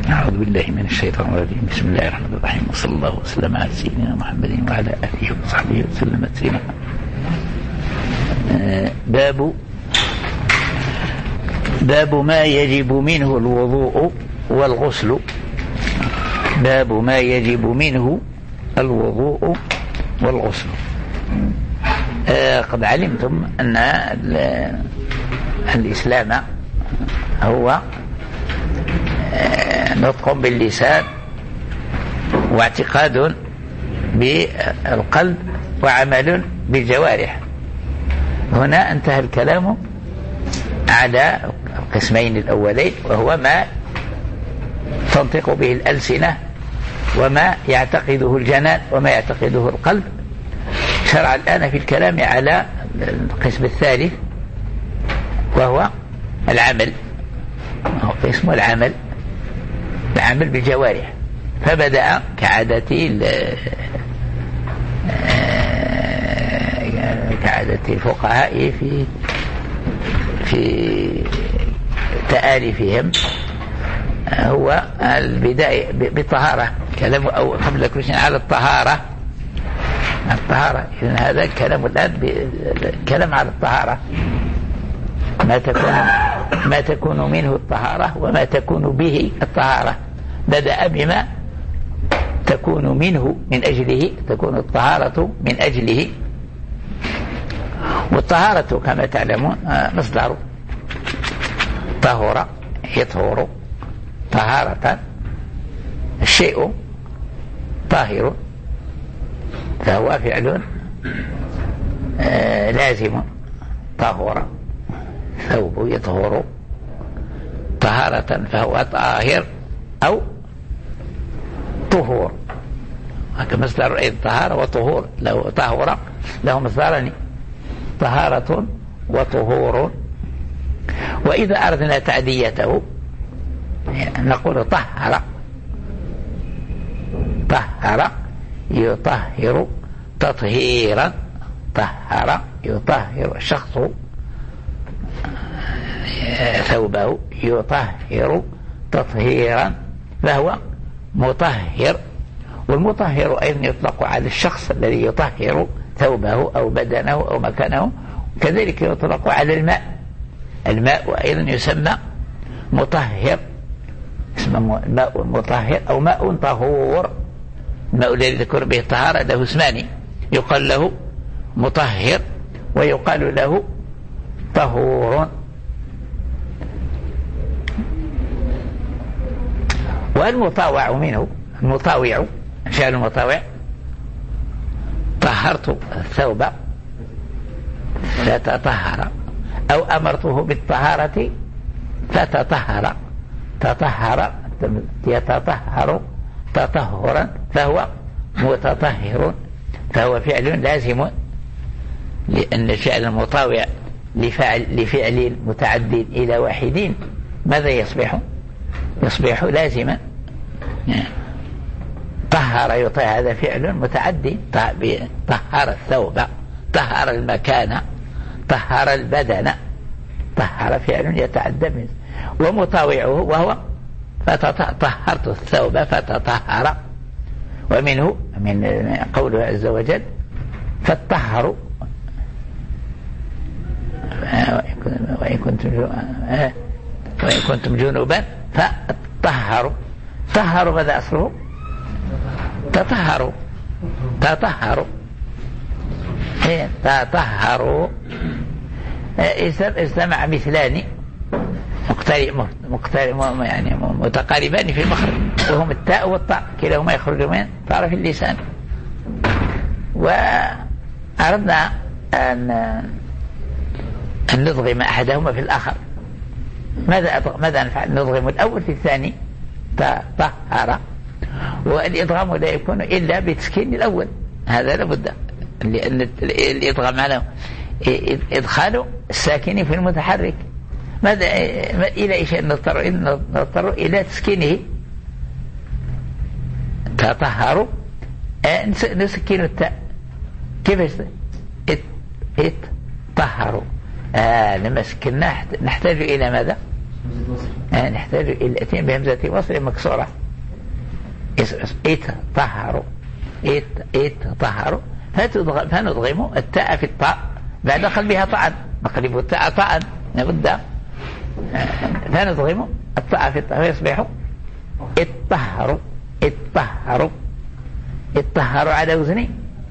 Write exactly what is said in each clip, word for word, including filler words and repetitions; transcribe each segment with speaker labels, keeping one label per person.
Speaker 1: أعوذ بالله من الشيطان الرجيم. بسم الله الرحمن الرحيم، وصلى الله وسلم على سيدنا محمد وعلى آله وصحبه وسلم تسليما. باب باب ما يجب منه الوضوء والغسل. باب ما يجب منه الوضوء والغسل. آه قد علمتم أن الإسلام هو آه نطق باللسان واعتقاد بالقلب وعمل بالجوارح. هنا انتهى الكلام على القسمين الأولين، وهو ما تنطق به الألسنة وما يعتقده الجنان وما يعتقده القلب. شرع الآن في الكلام على القسم الثالث، وهو العمل. هو قسم العمل، العمل بالجوارح. فبدأ كعادة كعادة الفقهاء في في تآلفهم، هو البداية بالطهارة. كلام أو قبل كل شيء على الطهارة. الطهارة إذن هذا الكلام الآن كلام على الطهارة، ما تكون ما تكون منه الطهارة وما تكون به الطهارة. بدأ بما تكون منه من أجله، تكون الطهارة من أجله. والطهارة كما تعلمون مصدر طهر يطهر طهارة، الشيء طاهر فهو فعل آه لازم. طهر ثوب يطهر طهارة فهو طاهر أو طهور. هذا مصدر الطهارة وطهور. لو طهر له مصدران، طهارة وطهور. وإذا أردنا تعديته نقول طهر. طهر يطهر تطهيرا. طهر يطهر الشخص ثوبه يطهر تطهيرا فهو مطهر. والمطهر أيضا يطلق على الشخص الذي يطهر ثوبه أو بدنه أو مكانه. كذلك يطلق على الماء. الماء أيضا يسمى مطهر، اسمه ماء مطهر أو ماء طهور. الماء الذي ذكر به الطهارة له اسمان، يقال له مطهر ويقال له طهور. والمطاوع منه، المطاوع فعل المطاوع. طهرت الثوب فتطهر، أو أمرته بالطهارة فتطهر. تطهر يتطهر تطهرا فهو متطهر، فهو فعل لازم، لأن الفعل المطاوع لفعل, لفعل متعد إلى واحدين ماذا يصبح؟ يصبح لازما. طهر يطهر هذا فعل متعدي. طهر الثوب، طهر المكان، طهر البدن. طهر فعل يتعدى منه. ومطاوعه وهو فطهرت الثوب فتطهر. ومنه من قوله عز وجل فاتطهروا وإن كنتم وإن كنتم جنوبا فطهروا. طهروا ماذا أصله؟ تطهروا. تطهروا تطهروا اجتمع مثلان مقترب يعني متقاربان في المخرج، وهم التاء والطاء، كلاهما يخرج من طرف اللسان. وأردنا أن أن نضغم أحدهما في الآخر. ماذا ماذا نفعل؟ نضغم الأول في الثاني تطهر. والإضغام لا يكون إلا بتسكين الأول، هذا لابد، لأن الإضغام على إدخال الساكن في المتحرك. ماذا إلى إيش نضطر؟ نضطر إلى تسكينه. تطهروا نسكن التاء. كيف اتطهروا؟ آه لما سكناه نحتاج إلى ماذا؟ آه نحتاج إلى الأتين بهمزة وصل مكسورة اتطهروا اتطهروا فنضغم التاء في الطاء بعد قلبها طعن نقلب التاء طعن نبدأ فنضغم الطاء في الطاء فيصبح اتطهروا اتطهروا اتطهروا على وزني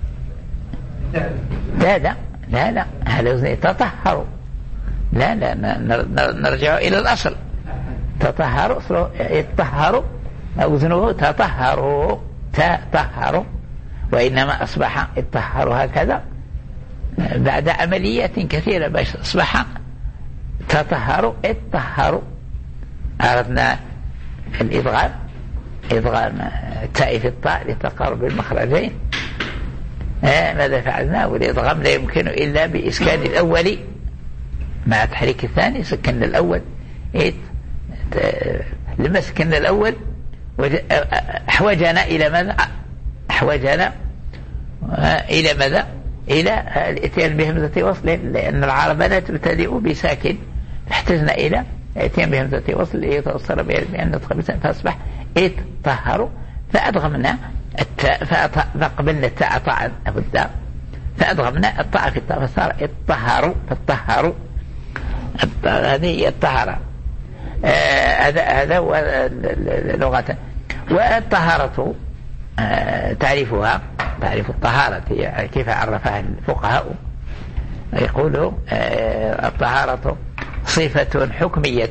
Speaker 1: لا لا لا لا على وزني تطهروا لا لا نرجع إلى الأصل تطهروا اتطهروا وزنه تطهروا تطهروا وإنما أصبح اتطهروا هكذا بعد عمليات كثيرة باش أصبح تطهروا اتطهروا. عرفنا الإدغام إدغام التاء في الطاء لتقارب المخرجين. آه ماذا فعلنا؟ والإدغام لا يمكن إلا بإسكان الأول مع تحريك الثاني. سكن الأول إيه لما سكن الأول أحوجنا إلى ماذا؟ أحوجنا إلى ماذا؟ إلى الاتيان بهمزة وصل لأن العرب لا تبتدئ بساكن احتجنا إلى الاتيان بهمزة وصل ليتوصل بأن نطق بساكن فأصبح اتطهروا فأدغمنا التاء فقبلنا التاء طاعا أبدا فأدغمنا الطاء في الطاء فصار اتطهروا فاتطهروا. هذه هي الطهارة. هذا هذا هو لغة. والطهارة تعريفها تعريف الطهارة كيف عرفها الفقهاء؟ يقولوا الطهارة صفة حكمية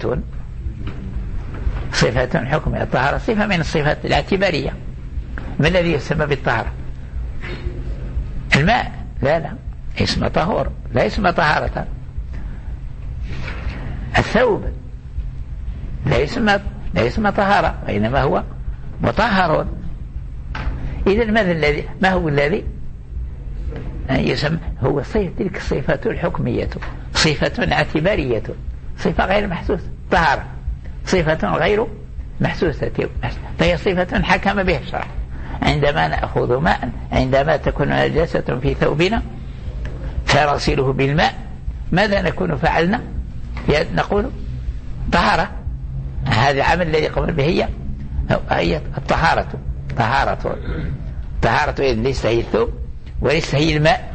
Speaker 1: صفة حكمية. الطهارة صفة من الصفات الاعتبارية. ما الذي يسمى بالطهارة؟ الماء؟ لا لا اسم طهور لا اسم طهارة. الثوب لا اسم لا اسم طهارة وإنما هو مطهر. إذا ماذا الذي ما هو الذي يسمى؟ هو صفة تلك الصفة الحكمية صفة اعتبارية صفة غير محسوسة. طهارة صفة غير محسوسة فهي صفة حكم بها الشرع. عندما نأخذ ماء عندما تكون نجاسة في ثوبنا فنغسله بالماء ماذا نكون فعلنا؟ نقول طهارة. هذا العمل الذي قمنا به هي هي الطهارة. طهارة طهارة ليس هي الثوب وليس هي الماء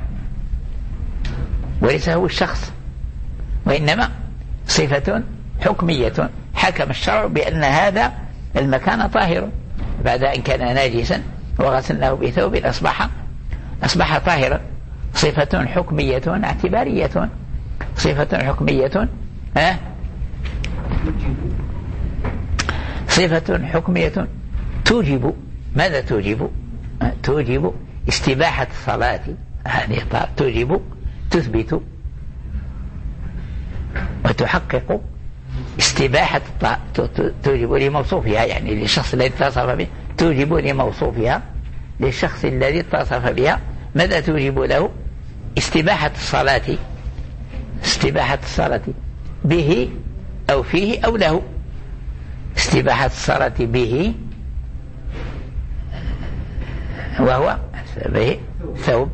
Speaker 1: وليس هو الشخص وإنما صفة حكمية حكم الشرع بأن هذا المكان طاهر بعد أن كان ناجسا وغسلناه بثوب أصبح أصبح طاهرا. صفة حكمية اعتبارية صفة حكمية ها صفة حكمية توجب ماذا توجب؟ توجب استباحة الصلاة. هذه توجب تثبت وتحقق استباحة توجب لموصوفها يعني للشخص الذي اتصف به توجب لموصوفها للشخص الذي اتصف بها ماذا توجب له؟ استباحة الصلاة استباحة الصلاة به أو فيه أو له. استباحة الصلاة به وهو به ثوب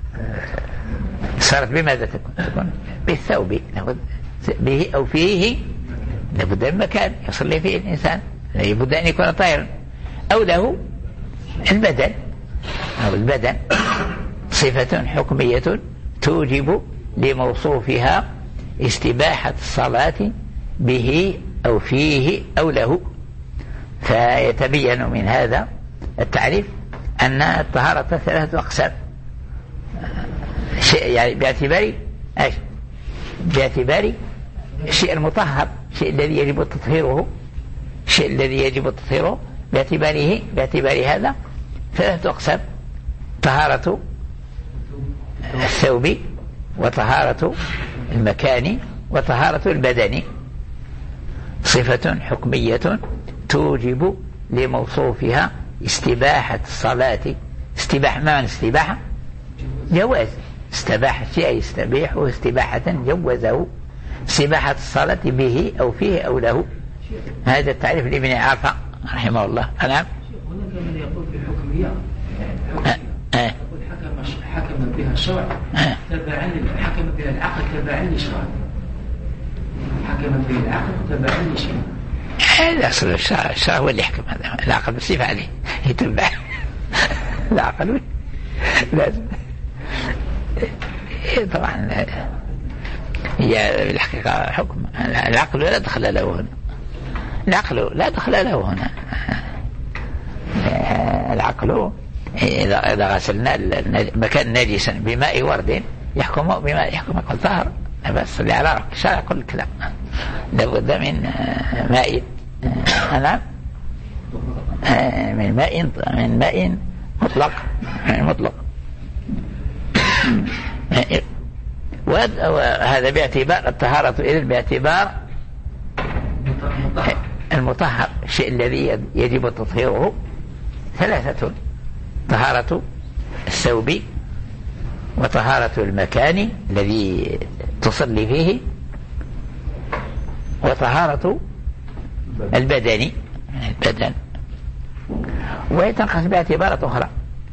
Speaker 1: صارت بماذا تكون؟ تكون بالثوب به أو فيه لابد من مكان يصلي فيه الإنسان لابد أن يكون طاهرا أو له البدن أو البدن صفة حكمية توجب لموصوفها استباحة الصلاة به أو فيه أو له. فيتبين من هذا التعريف أن الطهارة ثلاثة أقسام يعني باعتبار ايش؟ باعتبار الشيء المطهر الشيء الذي يجب تطهيره الشيء الذي يجب تطهيره باعتباره باعتبار هذا ثلاثة أقسام: طهارة الثوب وطهارة المكان وطهارة البدن. صفة حكمية توجب لموصوفها استباحة الصلاة. استباحة ما معنى استباحة؟ جواز. استباح الشيء يستبيحه استباحة جوزه. استباحة الصلاة به أو فيه أو له. هذا التعريف لابن عرفة رحمه الله. نعم.
Speaker 2: هناك من يقول في الحكمية يقول حكم حكم بها الشرع تبعا حكم بها العقل تبعا للشرع. حكم بها العقل تبعا للشرع.
Speaker 1: الأصل الشرع الشرع هو اللي يحكم هذا، العقل بصفة عليه يتبع العقل لازم طبعا هي بالحقيقة حكم العقل لا دخل له هنا، العقل لا دخل له هنا. العقل إذا إذا غسلنا مكان نجسا بماء ورد يحكم بما يحكم الطهر، بس اللي على الشرع كل الكلام لابد من ماء أنا من ماء من ماء مطلق مطلق وهذا باعتبار الطهارة إذن باعتبار المطهر، الشيء الذي يجب تطهيره ثلاثة: طهارة الثوب، وطهارة المكان الذي تصلي فيه، وطهارة البدن البدن وتنقسم باعتبارات أخرى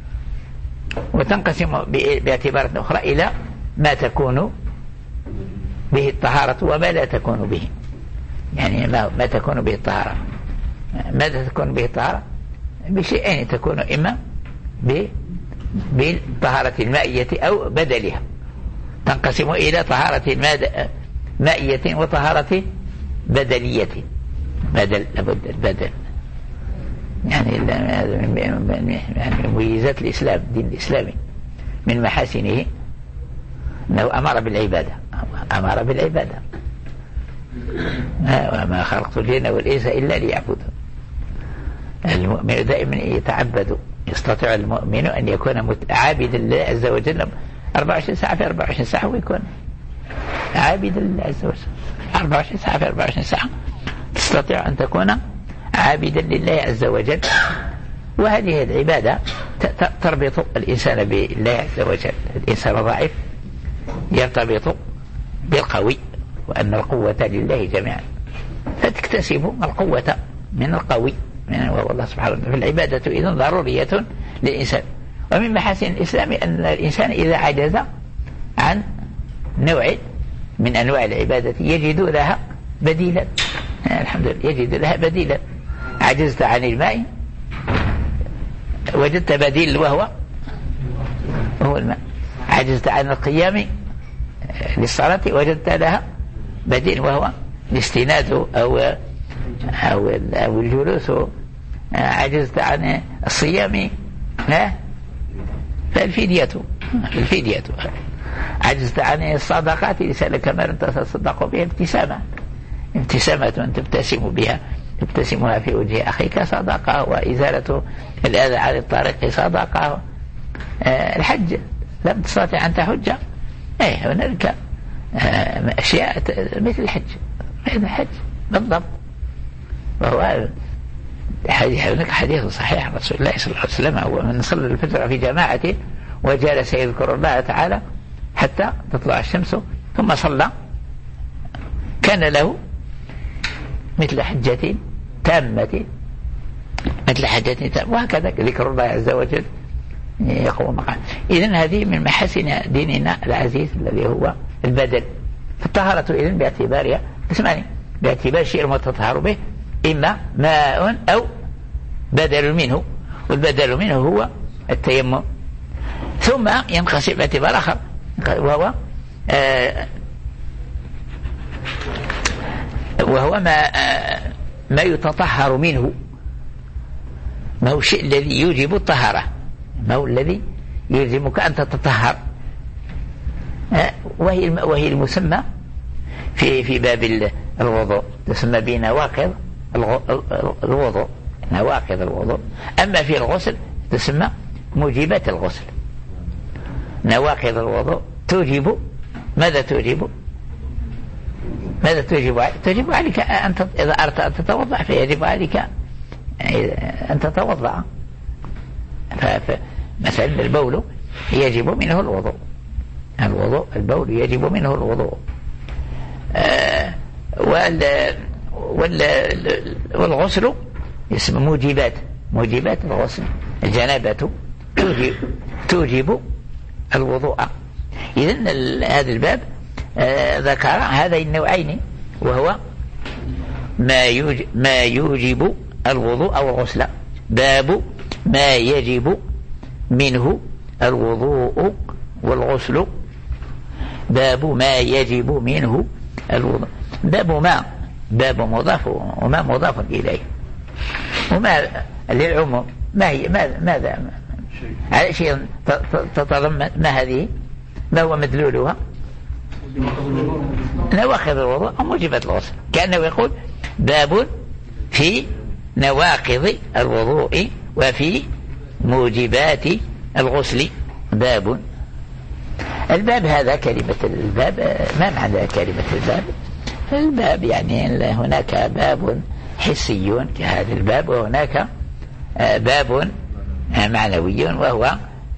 Speaker 1: وتنقسم باعتبارات أخرى إلى ما تكون به الطهارة وما لا تكون به. يعني ما, ما تكون به الطهارة، ماذا تكون به الطهارة؟ بشيئين تكون إما بالطهارة المائية أو بدلها. تنقسم إلى طهارة مائية وطهارة بدلية. بدل لابد البدل يعني من مميزات الإسلام، الدين الإسلامي من محاسنه أنه أمر بالعبادة أمر بالعبادة وما خلقت الجن والإنس إلا ليعبدون. المؤمن دائما يتعبد، يستطيع المؤمن أن يكون عابدا لله عز وجل أربعة وعشرين ساعة في أربعة وعشرين ساعة، ويكون عابدا لله عز وجل أربعة وعشرين ساعة في أربعة وعشرين ساعة. تستطيع أن تكون عابدا لله عز وجل، وهذه العبادة تربط الإنسان بالله عز وجل. الإنسان ضعيف يرتبط بالقوي، وأن القوة لله جميعا، فتكتسب القوة من القوي من والله سبحانه وتعالى. فالعبادة إذن ضرورية للإنسان. ومن محاسن الإسلام أن الإنسان إذا عجز عن نوع من أنواع العبادة يجد لها بديلا. الحمد لله يجد لها بديلا. عجزت عن الماء وجدت بديل وهو هو الماء. عجزت عن القيام للصلاة وجدت لها بديل وهو الاستناد أو أو أو الجلوس. عجزت عن الصيام فالفدية الفدية. عجزت عن الصدقات لسألك ما لم تصدق بها ابتسامة ابتسامة تبتسم بها تبتسمها في وجه أخيك صدقة، وإزالة الأذى عن الطريق صدقة. الحج لم تستطع أن تحج، أي هناك أشياء مثل الحج مثل الحج بالضبط. وهو هناك حديث صحيح رسول الله صلى الله عليه وسلم، هو من صلى الفجر في جماعة وجلس يذكر الله تعالى حتى تطلع الشمس ثم صلى كان له مثل حجة تامة مثل حجة تامة، وهكذا ذكر الله عز وجل يقوم مقام. إذن هذه من محاسن ديننا العزيز الذي هو البدل. فالطهارة إذن باعتبارها اسمعني باعتبار الشيء المتطهر به إما ماء أو بدل منه، والبدل منه هو التيمم. ثم ينقسم باعتبار آخر وهو آه وهو ما آه ما يتطهر منه، ما هو الشيء الذي يوجب الطهارة، ما هو الذي يلزمك أن تتطهر. آه وهي وهي المسمى في في باب الوضوء تسمى بنواقض الوضوء نواقض الوضوء. أما في الغسل تسمى موجبات الغسل. نواقض الوضوء توجب ماذا توجب ماذا توجب توجب عليك أن إذا أردت أن تتوضأ فيجب عليك أن تتوضأ. فمثلا البول يجب منه الوضوء الوضوء البول يجب منه الوضوء. آه وال والغسل اسم موجبات موجبات الغسل. الجنابة توجب, توجب الوضوء. إذن هذا الباب آه ذكر هذين النوعين، وهو ما يوجب, ما يوجب الوضوء أو الغسل. باب ما يجب منه الوضوء والغسل. باب ما يجب منه الوضوء. باب ما باب مضاف وما مضاف إليه، وما للعموم. ما هي ماذا على شيء تتضمن ما هذه؟ ما هو مدلولها؟ نواقض الوضوء أو موجبات الغسل. كأنه يقول باب في نواقض الوضوء وفي موجبات الغسل. باب. الباب هذا كلمة الباب ما معنى كلمة الباب؟ الباب يعني هناك باب حسي كهذا الباب، وهناك باب معنوي وهو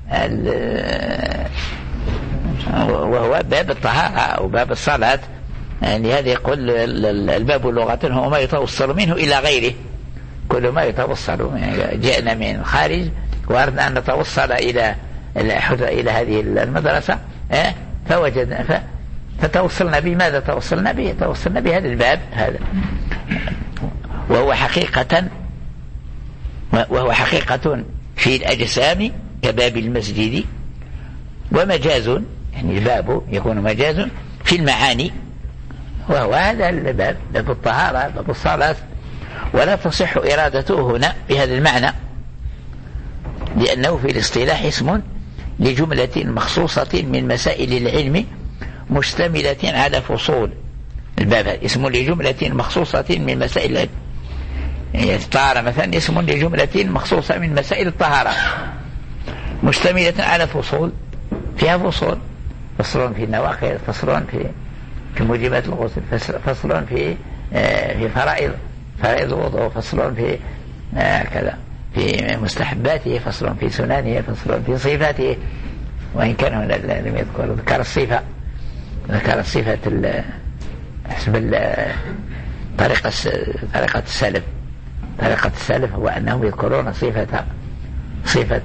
Speaker 1: وهو باب الطهارة أو باب الصلاة. يعني هذا يقول الباب لغة هو ما يتوصل منه إلى غيره. كل ما يتوصل، جئنا من الخارج وأردنا أن نتوصل إلى إلى هذه المدرسة فوجدنا فتوصلنا به. ماذا توصلنا به؟ توصلنا بهذا الباب هذا، وهو حقيقة وهو حقيقة في الأجسام كباب المسجد، ومجاز يعني الباب يكون مجاز في المعاني، وهو هذا الباب باب الطهارة باب الصلاة. ولا تصح إرادته هنا بهذا المعنى، لأنه في الاصطلاح اسم لجملة مخصوصة من مسائل العلم مشتملة على فصول. الباب اسم لجملة مخصوصة من مسائل العلم. يعني الطهارة مثلا اسم لجملة مخصوصة من مسائل الطهارة مشتملة على فصول، فيها فصول، فصل في النواقض، فصل في في موجبات الغسل، فصل في في فرائض فرائض الوضوء، فصل في كذا في مستحباته، فصل في سننه، فصل في صفاته. وإن كان هنا لم يذكر ذكر الصفة ذكر الصفة حسب طريقة طريقة السلف. طريقة السلف هو أنهم يذكرون صفة صفة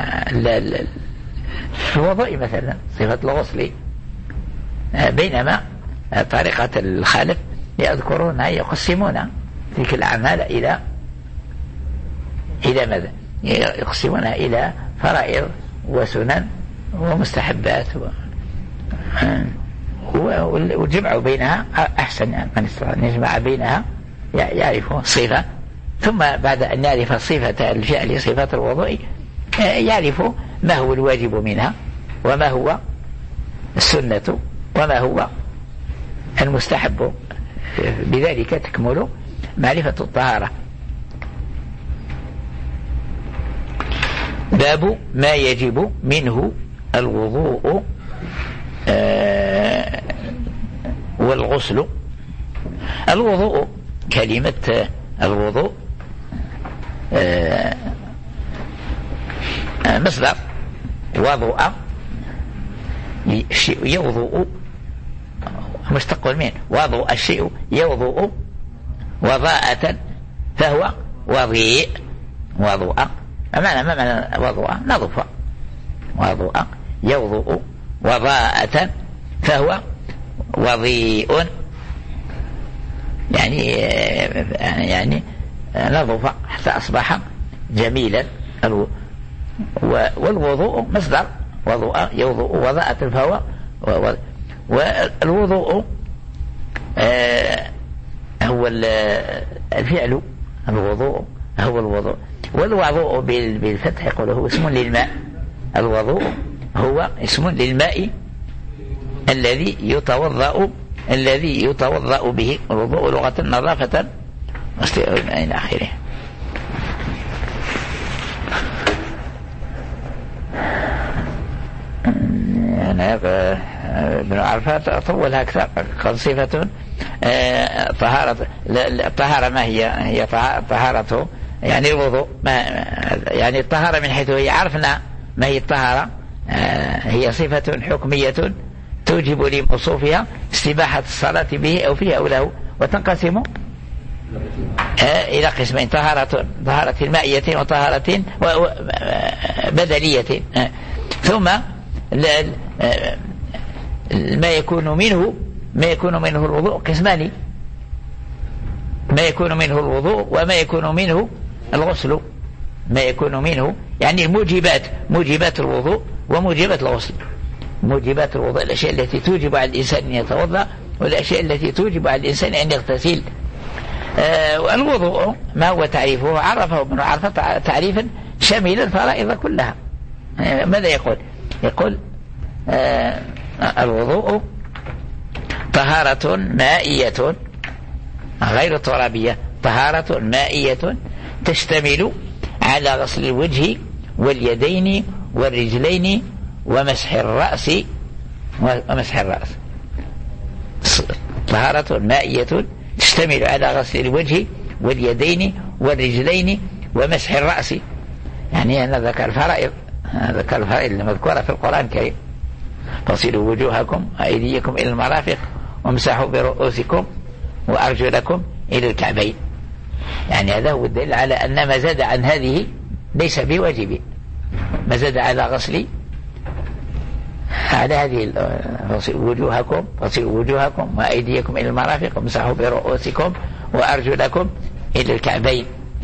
Speaker 1: الوضوء مثلا، صفة الغسل، بينما طريقة الخالف يذكرون يقسمون تلك الأعمال إلى إلى ماذا؟ يقسمونها إلى فرائض وسنن ومستحبات، والجمع بينها أحسن. يعني من استطاع أن يجمع بينها يعرف صفة، ثم بعد أن يعرف صفة الفعل صفة الوضوء يعرف ما هو الواجب منها وما هو السنة وما هو المستحب. بذلك تكمل معرفة الطهارة. باب ما يجب منه الوضوء آه والغسل. الوضوء كلمة الوضوء آه مصدر وضوء يوضوء، مشتق من وضوء الشيء يوضوء وضاءة فهو وضيء. وضوء ما معنى ما معنى وضوء؟ نظف. وضوء يوضوء وضاءة فهو وضيء، يعني يعني نظف حتى أصبح جميلا. والوضوء مصدر وضوء يوضوء وضاءة فهو. والوضوء هو الفعل، الوضوء هو الوضوء. والوضوء بالفتح يقول هو اسم للماء. الوضوء هو اسم للماء الذي يتوضأ الذي يتوضأ به. الوضوء لغة نظافة إلى آخره. يعني ابن عرفات أطولها أكثر. قد صفة طهارة. الطهارة ما هي؟ هي طهارته يعني الوضوء. ما يعني الطهارة من حيث هي عرفنا ما هي الطهارة. هي صفة حكمية توجب لموصوفها استباحة الصلاة به أو فيه أو له، وتنقسم إلى قسمين: طهارة طهارة المائية وطهارة بدلية. ثم ما يكون منه ما يكون منه الوضوء قسمان: ما يكون منه الوضوء وما يكون منه الغسل، ما يكون منه يعني الموجبات، موجبات الوضوء وموجبات الغسل. موجبات الوضوء الأشياء التي توجب على الإنسان أن يتوضأ، والأشياء التي توجب على الإنسان أن يغتسل. آه والوضوء ما هو تعريفه؟ عرفه ابن عرفة تعريفا شاملا الفرائض كلها. آه ماذا يقول؟ يقول آه الوضوء طهارة مائية غير ترابية، طهارة مائية تشتمل على غسل الوجه واليدين والرجلين ومسح الرأس ومسح الرأس. طهارة مائية تشتمل على غسل الوجه واليدين والرجلين ومسح الرأس. يعني أنا ذكر الفرائض، ذكر الفرائض المذكورة في القرآن الكريم: فاغسلوا وجوهكم وأيديكم إلى المرافق وامسحوا برؤوسكم وأرجلكم إلى الكعبين. يعني هذا هو الدليل على أن ما زاد عن هذه ليس بواجب، ما زاد على غسل على هذه: فاغسلوا وجوهكم فاغسلوا وجوهكم وأيديكم إلى المرافق وامسحوا برؤوسكم وأرجلكم إلى الكعبين.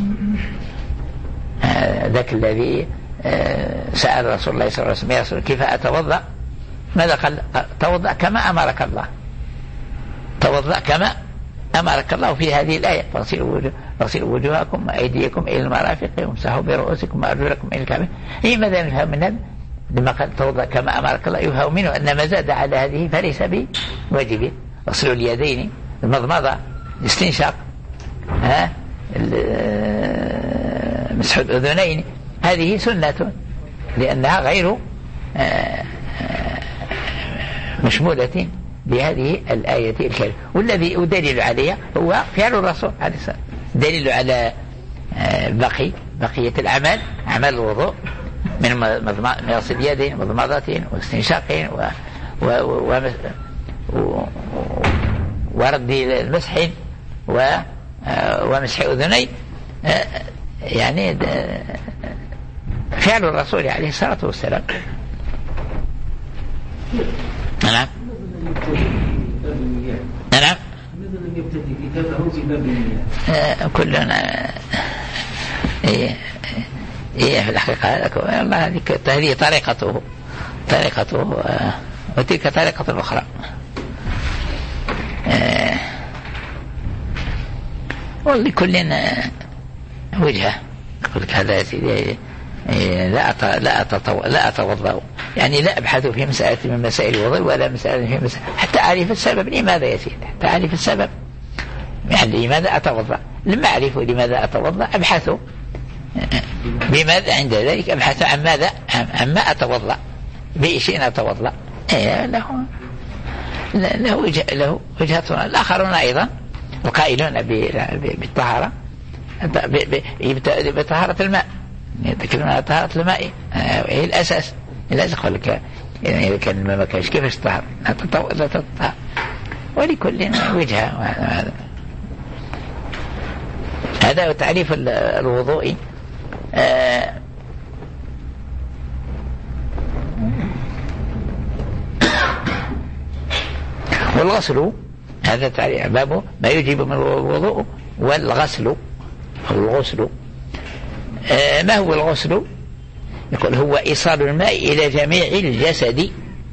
Speaker 1: ذاك الذي سأل رسول الله صلى الله عليه وسلم: يا رسول كيف أتوضأ؟ ماذا قال؟ توضأ كما أمرك الله، توضأ كما أمرك الله في هذه الآية: فاغسلوا وجوهكم وأيديكم إلى المرافق وامسحوا برؤوسكم وأرجلكم إلى الكعبين. هي ماذا نفهم من هذا؟ لما قال توضأ كما أمرك الله يفهم منه أن ما زاد على هذه فليس بواجب. غسل اليدين، المضمضة، الاستنشاق، ها مسح الأذنين، هذه سنة لأنها غير مشمولة بهذه الآية الكريمة. والذي يدلل عليها هو فعل الرسول عليه الصلاة والسلام، دليل على بقي بقية الأعمال، أعمال الوضوء من غسل اليدين ومضمضة واستنشاق ورد المسح ومسح أذني، يعني فعل الرسول عليه الصلاة والسلام. نعم نعم كلنا إيه إيه في الحقيقة والله هذه طريقته طريقته وتلك طريقة أخرى. ولكل وجهة. يقول لك هذا يا سيدي لا لا لا أتوضأ، يعني لا أبحث في مسألة من مسائل الوضوء ولا مسألة في مسألة حتى أعرف السبب لماذا يا سيدي، حتى أعرف السبب يعني لماذا أتوضأ. لما أعرف لماذا أتوضأ أبحث بماذا، عند ذلك أبحث عن ماذا، عما أتوضأ، بإيش أتوضأ. له له وجه له وجهة. الآخرون أيضا القائلون بالطهارة بطهارة الماء، يتكلمون على طهارة الماء وهي الأساس. لا يقول لك يعني إذا كان الماء ما كانش كيفاش تطهر، لا تطهر. ولكل وجهة. هذا هو تعريف الوضوء. آه والغسل هذا تعريف بابه ما يجب من الوضوء والغسل أو الغسل. آه ما هو الغسل؟ يقول هو إيصال الماء إلى جميع الجسد.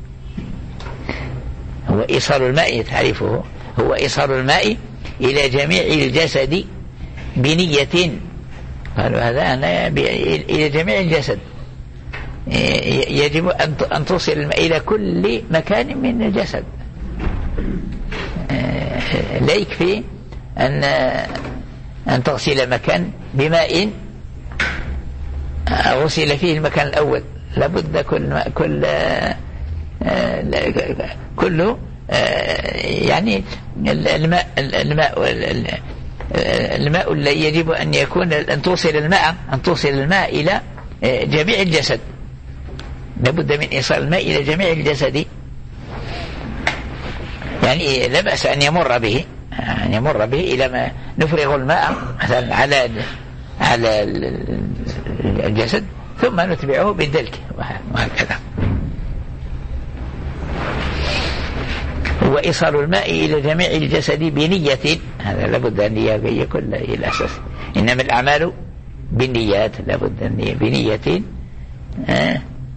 Speaker 1: هو إيصال الماء، تعريفه هو إيصال الماء إلى جميع الجسد بنية. قالوا هذا أنا إلى جميع الجسد، يجب أن توصل الماء إلى كل مكان من الجسد. لا يكفي أن أن تغسل مكان بماء غسل فيه المكان الأول، لابد كل كل كله يعني الماء الماء الماء الذي يجب أن يكون أن توصل الماء أن توصل الماء إلى جميع الجسد. لابد من إيصال الماء إلى جميع الجسد، يعني لا بأس أن يمر به أن يمر به إلى ما نفرغ الماء مثلا على على الجسد ثم نتبعه بالدلك وهكذا. وإيصال الماء إلى جميع الجسد بنية، هذا لابد أن يكون الأساس، إنما الأعمال بالنيات، لابد أن بنية آه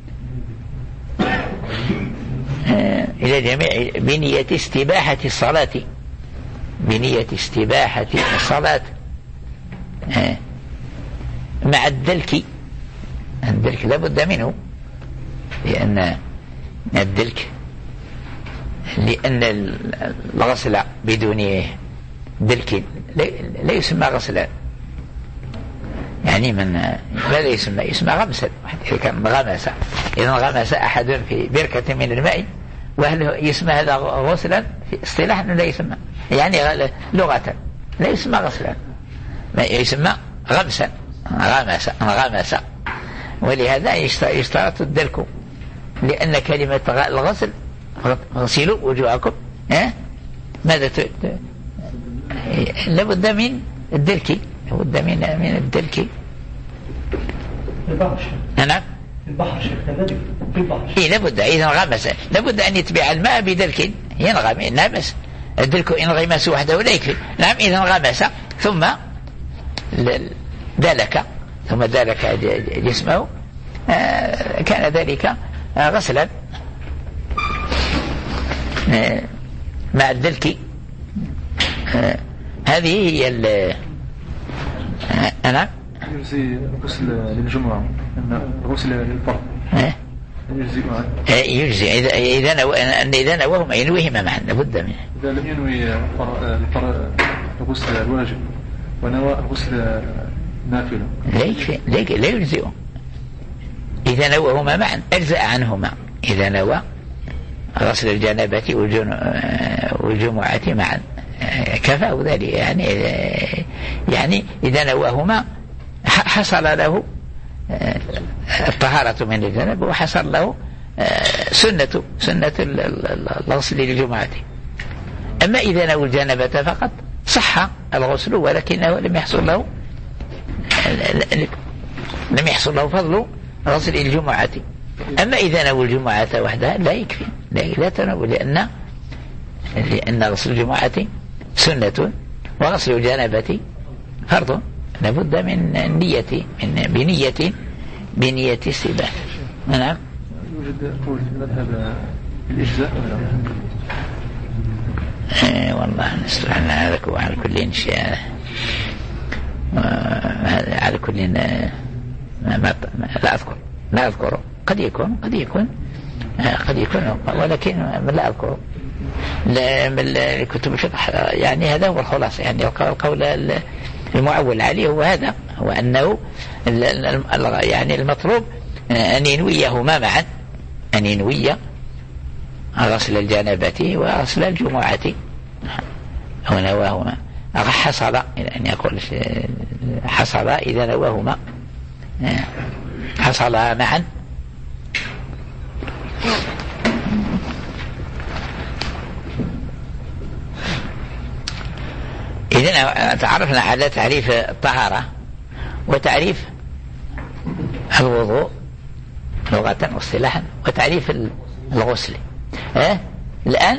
Speaker 1: آه إلى جميع بنية استباحة الصلاة، بنية استباحة الصلاة آه مع الدلك. الدلك لابد منه، لأن الدلك لأن الغسل بدون دلك لا يسمى غسلا، يعني من ماذا يسمى؟ يسمى غمسا. إذا كان غمس، إذا غمس أحد في بركة من الماء، وهل يسمى هذا غسلا؟ في اصطلاح لا يسمى، يعني لغة لا يسمى غسلا، يسمى غمسا، غمس غمس. ولهذا يشترط الدلك، لأن كلمة الغسل غسلوا وجوهكم ها ماذا ت... لابد من الدلك، لابد من من الدلك.
Speaker 3: البحر
Speaker 1: نعم
Speaker 3: البحر شيخ في البحر
Speaker 1: إيه لابد إذا غمس لابد أن يتبع الماء بدلك، ينغم ينغمس الدلك إن غمس وحده لا يكفي. نعم إذا غمس ثم دلك ثم دلك جسمه آه كان ذلك آه غسلا آه مع الدلك. آه هذه هي ال آه أنا
Speaker 3: يجزي غسل للجمعة، غسل للفرض يجزي
Speaker 1: يجزي إذا إذا نو إذا نوهم ينويهما معا لابد منه.
Speaker 3: إذا لم ينوي غسل الواجب ونوى غسل نافلة
Speaker 1: لا يكفي، لا يجزئه. إذا نوهما معا أجزأ عنهما، إذا نوى غسل الجنابة والجمعة معا كفاه ذلك. يعني يعني إذا نواهما حصل له الطهارة من الجنابة، وحصل له سنة سنة الغسل للجمعة. أما إذا نوى الجنابة فقط صح الغسل، ولكنه لم يحصل له لم يحصل له فضل غسل الجمعة. أما إذا نوى الجمعة وحدها لا يكفي، لا تنوى، لأن لأن غسل الجمعة سنة وغسل الجنابة فرض، لابد من النية، من بنية بنية استباحة. نعم.
Speaker 3: يوجد قول في مذهب الإجزاء
Speaker 1: إيه والله نستحنا هذا على كل شيء، على كل ما ما لا أذكر لا أذكره قد يكون قد يكون قد يكون ولكن لا أذكره من الكتب الفقه. يعني هذا هو الخلاصة، يعني القول المعول عليه هو هذا، هو أنه يعني المطلوب أن ينويهما معا، أن ينوي غسل الجنابة وغسل الجمعة، هو نواهما حصل أن يقول حصل إذا نواهما حصل معا. إذن تعرفنا على تعريف الطهارة وتعريف الوضوء لغة واصطلاحا وتعريف الغسل. أه؟ الآن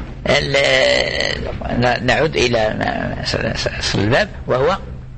Speaker 1: نعود إلى الباب، وهو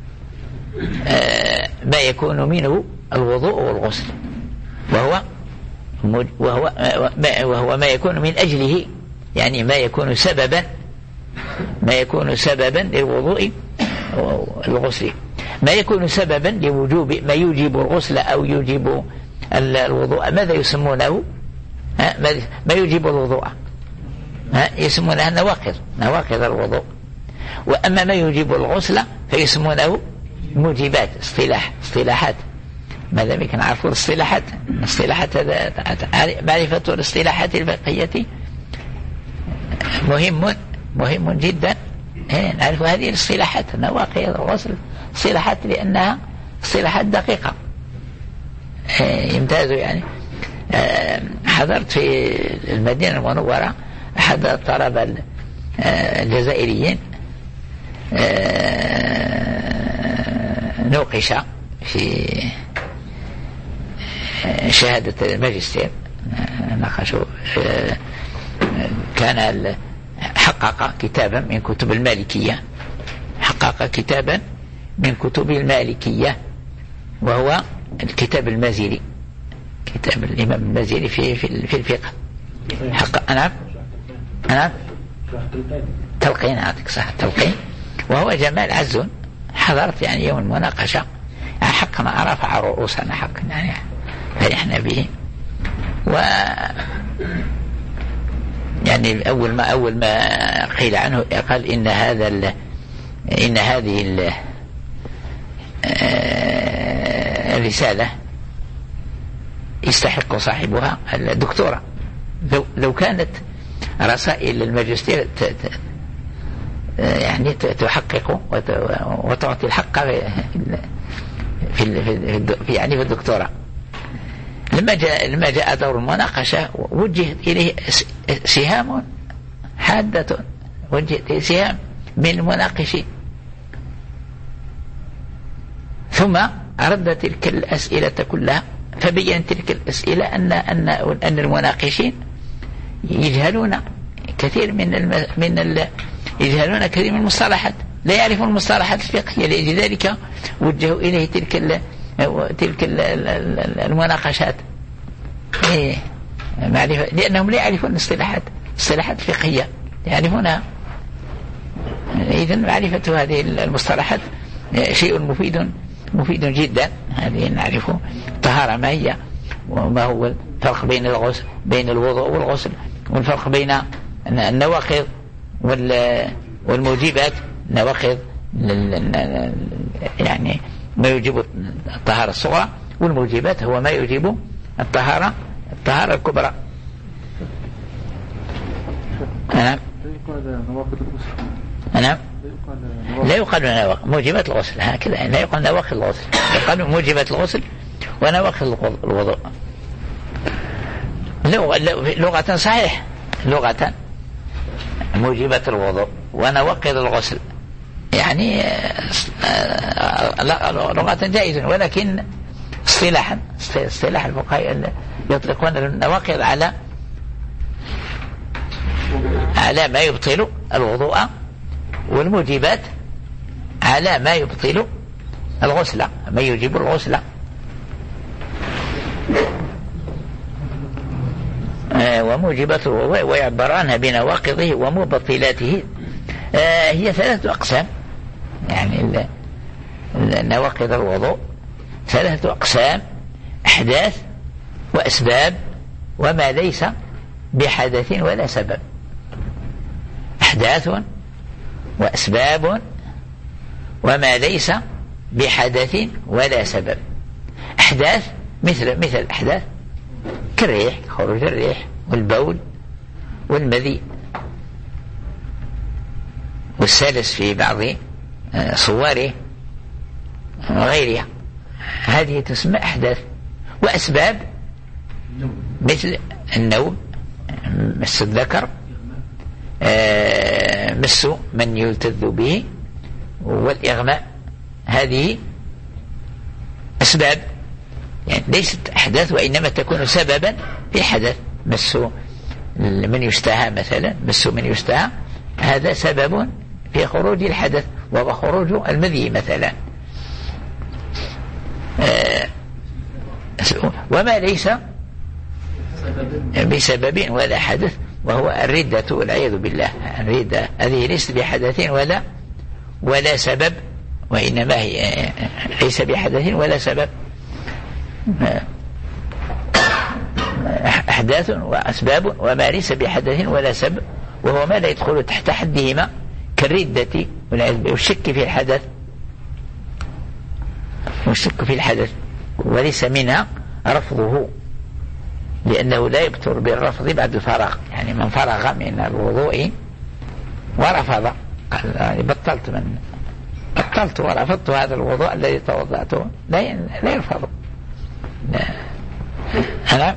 Speaker 1: ما يكون منه الوضوء والغسل، وهو وهو وهو ما يكون من أجله، يعني ما يكون سببا ما يكون سببا للوضوء والغسل، ما يكون سببا لوجوب ما يوجب الغسل أو يوجب الوضوء. ماذا يسمونه؟ ما يوجب الوضوء يسمونها نواقض نواقض الوضوء. وأما ما يوجب الغسل فيسمونه موجبات، اصطلاح اصطلاحات. ماذا بك نعرف الاصطلاحات؟ الاصطلاحات معرفة الاصطلاحات الفقهية مهم مهم جدا. نعرف هذه الاصطلاحات نواقض الغسل، اصطلاحات لأنها اصطلاحات دقيقة يمتاز. يعني حضرت في المدينة المنورة أحد الطلبة الجزائريين نوقش في شهادة الماجستير، ناقشوا كان حقق كتابا من كتب المالكية حقق كتابا من كتب المالكية وهو الكتاب المازري كتاب الإمام المازري في في في الفقه حق أنا أنا تلقين هذيك صح تلقين وهو جمال عزون حضرت يعني يوم المناقشة حقنا رفع رؤوسنا حق يعني فرحنا به و يعني أول ما أول ما قيل عنه قال إن هذا ال إن هذه ال الرسالة يستحق صاحبها الدكتوراه لو لو كانت رسائل الماجستير يعني تحقق وتعطي الحق في في يعني في الدكتوراه. لما جاء لما جاء دور المناقشة وجهت إليه سهام حادة وجهت سهام من المناقشين ثم رد تلك الأسئلة كلها فبين تلك الأسئلة أن أن أن المناقشين يجهلون كثير من الم... من ال... يجهلون كثير من المصطلحات لا يعرفون المصطلحات الفقهية لذلك وجهوا إليه تلك ال... تلك ال... المناقشات إيه معرفة لأنهم لا يعرفون الاصطلاحات الاصطلاحات الفقهية يعرفونها. إذن معرفة هذه المصطلحات شيء مفيد مفيد جدا. هذه نعرفه الطهارة ما هي وما هو الفرق بين الغسل بين الوضوء والغسل والفرق بين النواقض والموجبات نواقض يعني ما يجب الطهارة الصغرى والموجبات هو ما يجب الطهارة الطهارة الكبرى. نعم نعم لا يقال نواقض موجبات الغسل هكذا لا يقال نواقض الغسل يقال موجبات الغسل ونواقض الوضوء. لغة صحيح لغة موجبات الوضوء ونواقض الغسل يعني لغة جائزة ولكن اصطلاحا اصطلاح الفقهاء يطلقون النواقض على على ما يبطل الوضوء والموجبات على ما يبطل الغسل ما يجب الغسل. وموجبات الوضوء ويعبر عنها بنواقضه ومبطلاته. هي ثلاثة أقسام يعني نواقض الوضوء ثلاثة أقسام أحداث وأسباب وما ليس بحدث ولا سبب. أحداث وأسباب وما ليس بحدث ولا سبب. أحداث مثل مثل أحداث كالريح خروج الريح والبول والمذي والسلس في بعض صوره وغيرها هذه تسمى أحداث. وأسباب مثل النوم مس الذكر مس من يلتذ به والإغماء هذه أسباب يعني ليست أحداث وإنما تكون سببا في حدث. مس من يشتهى مثلا مس من يشتهى هذا سبب في خروج الحدث وهو خروج المذي مثلا. وما ليس بسبب ولا حدث وهو الردة والعياذ بالله. الردة هذه ليست بحدث ولا ولا سبب وإنما هي ليس بحدث ولا سبب. أحداث وأسباب وما ليس بحدث ولا سبب وهو ما لا يدخل تحت حدهما كالردة والشك في الحدث والشك في الحدث وليس منها رفضه لأنه لا يبطل بالرفض بعد الفراغ. يعني من فرغ من الوضوء ورفض قال بطلت من بطلت ورفضت هذا الوضوء الذي توضأته لا لا يرفض. أنا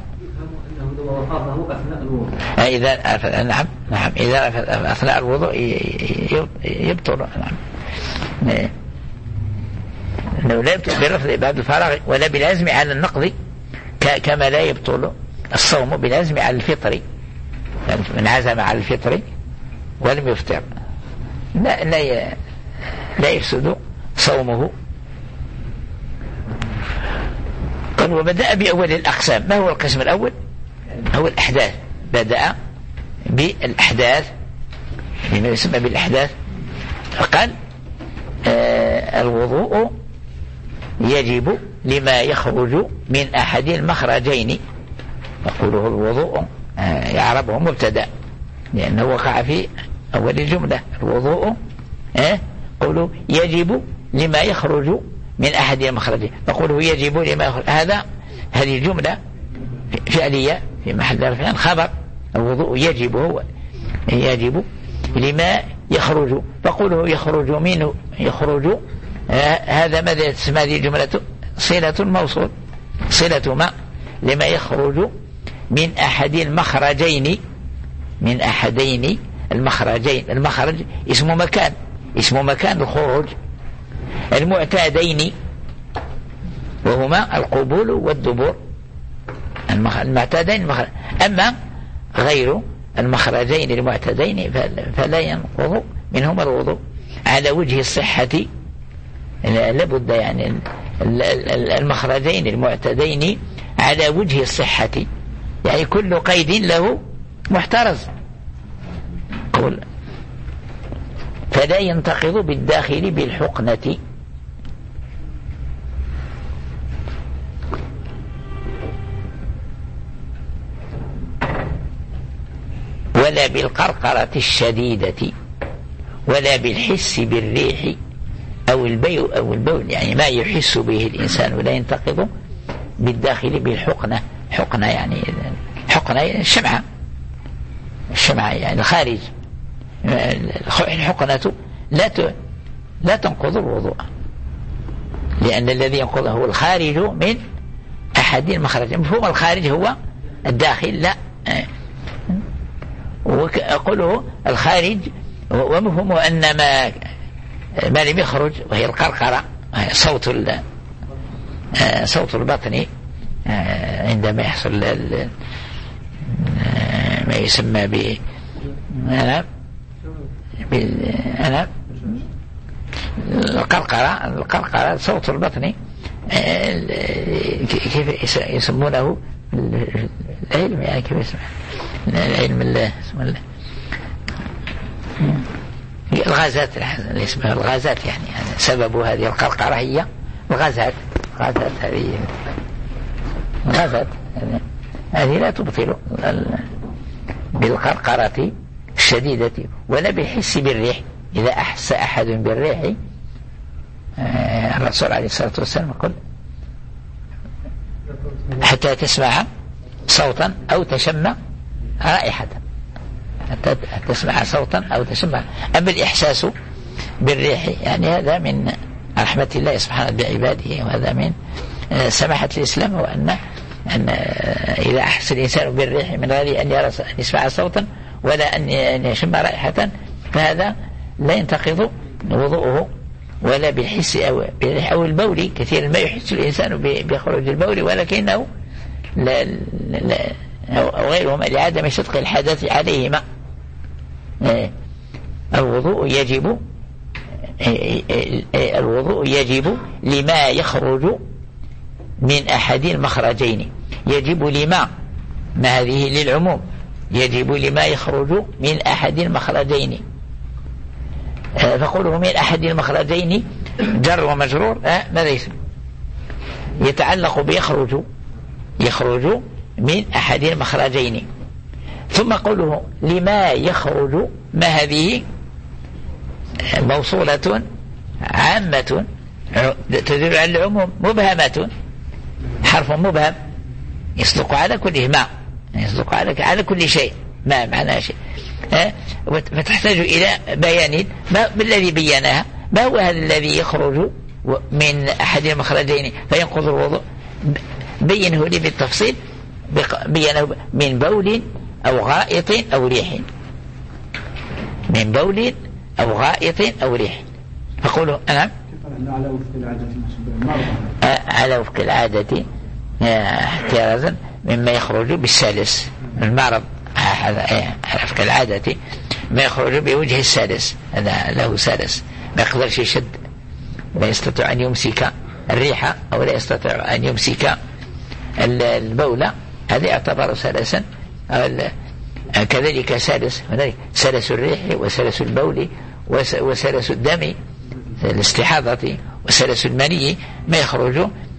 Speaker 1: إذا نعم نعم إذا أثناء الوضوء يبطل. نعم إنه لا يبطل بالرفض بعد الفراغ ولا بالعزم على النقض كما لا يبطل الصوم بالعزم على الفطر. من عزم على الفطر ولم يفطر لا, لا, لا يفسد صومه. قال وبدأ بأول الأقسام. ما هو القسم الأول؟ هو الأحداث. بدأ بالأحداث لما يسمى بالأحداث. فقال آه الوضوء يجب لما يخرج من أحد المخرجين. يقوله الوضوء آه يعربه مبتدأ لأنه وقع في أول الجملة. الوضوء آه قوله يجب لما يخرج من أحد المخرجين. فقوله يجب لما يخرج هذا هذه الجملة فعلية في محل رفع خبر. الوضوء يجب هو يجب لما يخرج. فقوله يخرج منه يخرج آه هذا ماذا تسمى هذه الجملة؟ صلة الموصول. صلة ما لما يخرج من أحد المخرجين من أحدين المخرجين. المخرج اسم مكان اسم مكان الخروج المعتادين وهما القبول والدبور. المعتادين المخرج. أما غير المخرجين المعتادين فلا ينقض منهما الوضوء على وجه الصحة. لابد يعني المخرجين المعتادين على وجه الصحة يعني كل قيد له محترز. قول فلا ينتقض بالداخل بالحقنة. ولا بالقرقرة الشديدة ولا بالحس بالريح أو البيو أو البول يعني ما يحس به الإنسان. ولا ينتقض بالداخل بالحقنة. حقنة يعني حقنة الشمعة الشمعة يعني الخارج. الحقنة لا لا تنقض الوضوء لأن الذي ينقضه هو الخارج من أحد المخرجين. مفهوم الخارج هو الداخل لا. وأقوله الخارج ومفهومه أن ما ما لم يخرج وهي القرقرة صوت صوت البطن عندما يحصل ما يسمى ب أنا أنا القرقرة القرقرة صوت البطن كيف يسمونه العلم يعني كيف يسمى العلم الله اسمه الله الغازات اللي اسمها الغازات يعني, يعني سبب هذه القرقرة هي الغازات. الغازات هذه الغازات يعني هذه لا تبطل بالقرقرة الشديدة ولا بالحس بالريح. إذا أحس أحد بالريح الرسول عليه الصلاة والسلام يقول حتى تسمع صوتا أو تشم رائحة. حتى تسمع صوتا أو تسمع. أما الإحساس بالريح يعني هذا من رحمة الله سبحانه بعباده وهذا من سماحة الإسلام. وأن أن إذا أحس الإنسان بالريح من غير أن يرى أن يسمع صوتا ولا أن يشم رائحة فهذا لا ينتقض وضوءه. ولا بالحس أو بالريح أو البول. كثيرا ما يحس الإنسان بخروج البول ولكنه لا لا أو غيرهما لعدم صدق الحدث عليهما. الوضوء يجب الوضوء يجب لما يخرج من أحد المخرجين. يجب لما ما هذه للعموم. يجب لما يخرج من أحد المخرجين. فقوله من أحد المخرجين جر ومجرور ماذا يسمى يتعلق بيخرج يخرج من أحد المخرجين. ثم قوله لما يخرج ما هذه موصولة عامة تدل على العموم مبهمة. حرف مبهم يصدق على كل ما يصدق على على كل شيء ما معناه شيء. فتحتاج إلى بيان ما الذي بينها. ما هو هذا الذي يخرج من أحد المخرجين فينقض الوضوء؟ بينه لي بالتفصيل. بينه من بول أو غائط أو ريح. من بول أو غائط أو ريح. فقولوا أنا
Speaker 4: على وفق العادة
Speaker 1: على وفق العادة مما يخرج بالسلس المعرض على وفق العادة ما يخرج بوجه السادس، هذا له سادس ما يقدرش يشد، لا يستطيع أن يمسك الريح أو لا يستطيع أن يمسك البول، هذا يعتبر سادسا. كذلك سادس سادس الريح وسادس البول وسادس الدم الاستحاضة وسادس المني ما يخرج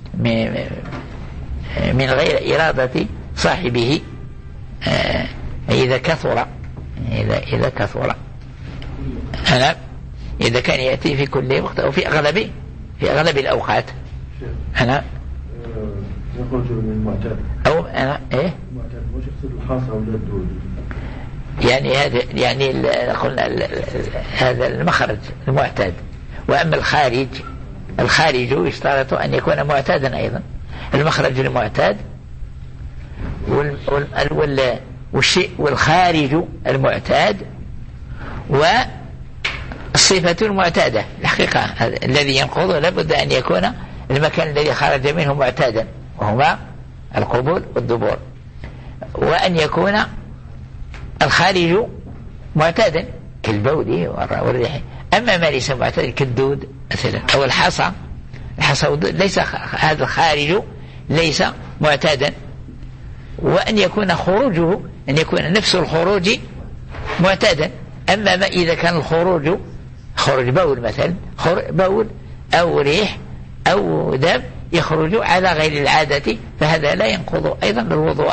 Speaker 1: من غير إرادة صاحبه إذا كثر إذا إذا كثر أنا إذا كان يأتي في كل وقت أو في أغلب في أغلب الأوقات. أنا
Speaker 4: يخرج من المعتاد
Speaker 1: أو أنا إيه
Speaker 4: المعتاد مش يقصد الحاصة ولا الدود،
Speaker 1: يعني هذا يعني قلنا هذا المخرج المعتاد. وأما الخارج الخارج يشترط أن يكون معتادا أيضا. المخرج المعتاد والشيء والخارج المعتاد والصفة المعتادة الحقيقة الذي ينقضه لابد أن يكون المكان الذي خرج منه معتادا، وهما القبول والدبور، وأن يكون الخارج معتادا كالبول والريح. أما ما ليس معتادا كالدود مثلا أو الحصى الحصى والدود ليس هذا الخارج ليس معتادا. وأن يكون خروجه أن يكون نفس الخروج معتادا. أما ما إذا كان الخروج خروج بول مثلا بول أو ريح أو دم يخرج على غير العادة فهذا لا ينقض أيضا الوضوء.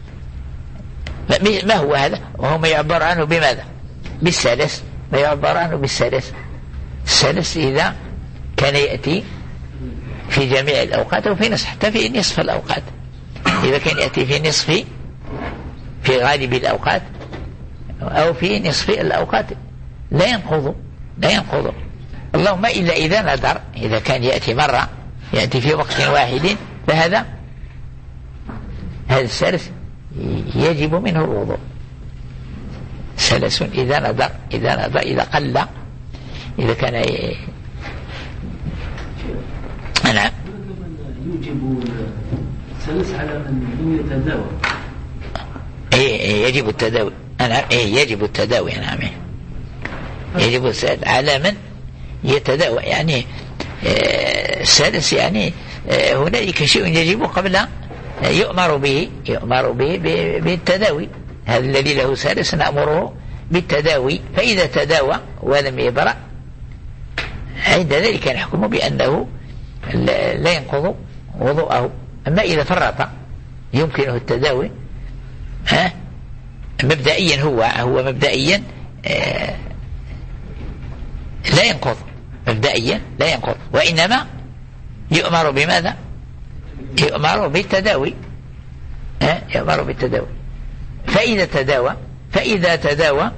Speaker 1: ما هو هذا؟ وهو ما يعبر عنه بماذا؟ بالسلس. ما يعبر عنه بالسلس. السلس إذا كان يأتي في جميع الأوقات أو في نصف حتى في نصف الأوقات. إذا كان يأتي في نصف في غالب الأوقات أو في نصف الأوقات لا ينقض لا ينقض اللهم إلا إذا ندر. إذا كان يأتي مرة يأتي في وقت واحد فهذا هذا السلس يجب منه الوضوء. سلس إذا ندر إذا ندر إذا قل إذا كان ي... نعم
Speaker 2: يوجب السلس على من يتداوى.
Speaker 1: إيه يجب التداوي. نعم إيه يجب التداوي. نعم يجب السلس على من يتداوى. يعني السلس يعني هنالك شيء يجب قبل يؤمر به يؤمر به بالتداوي. هذا الذي له سلس نأمره بالتداوي. فإذا تداوى ولم يبرأ عند ذلك نحكم بأنه لا ينقض وضوءه. أما إذا فرط يمكنه التداوي ها مبدئيا هو هو مبدئيا آه لا ينقض مبدئيا لا ينقض، وإنما يؤمر بماذا؟ يؤمر بالتداوي ها يؤمر بالتداوي. فإذا تداوى فإذا تداوى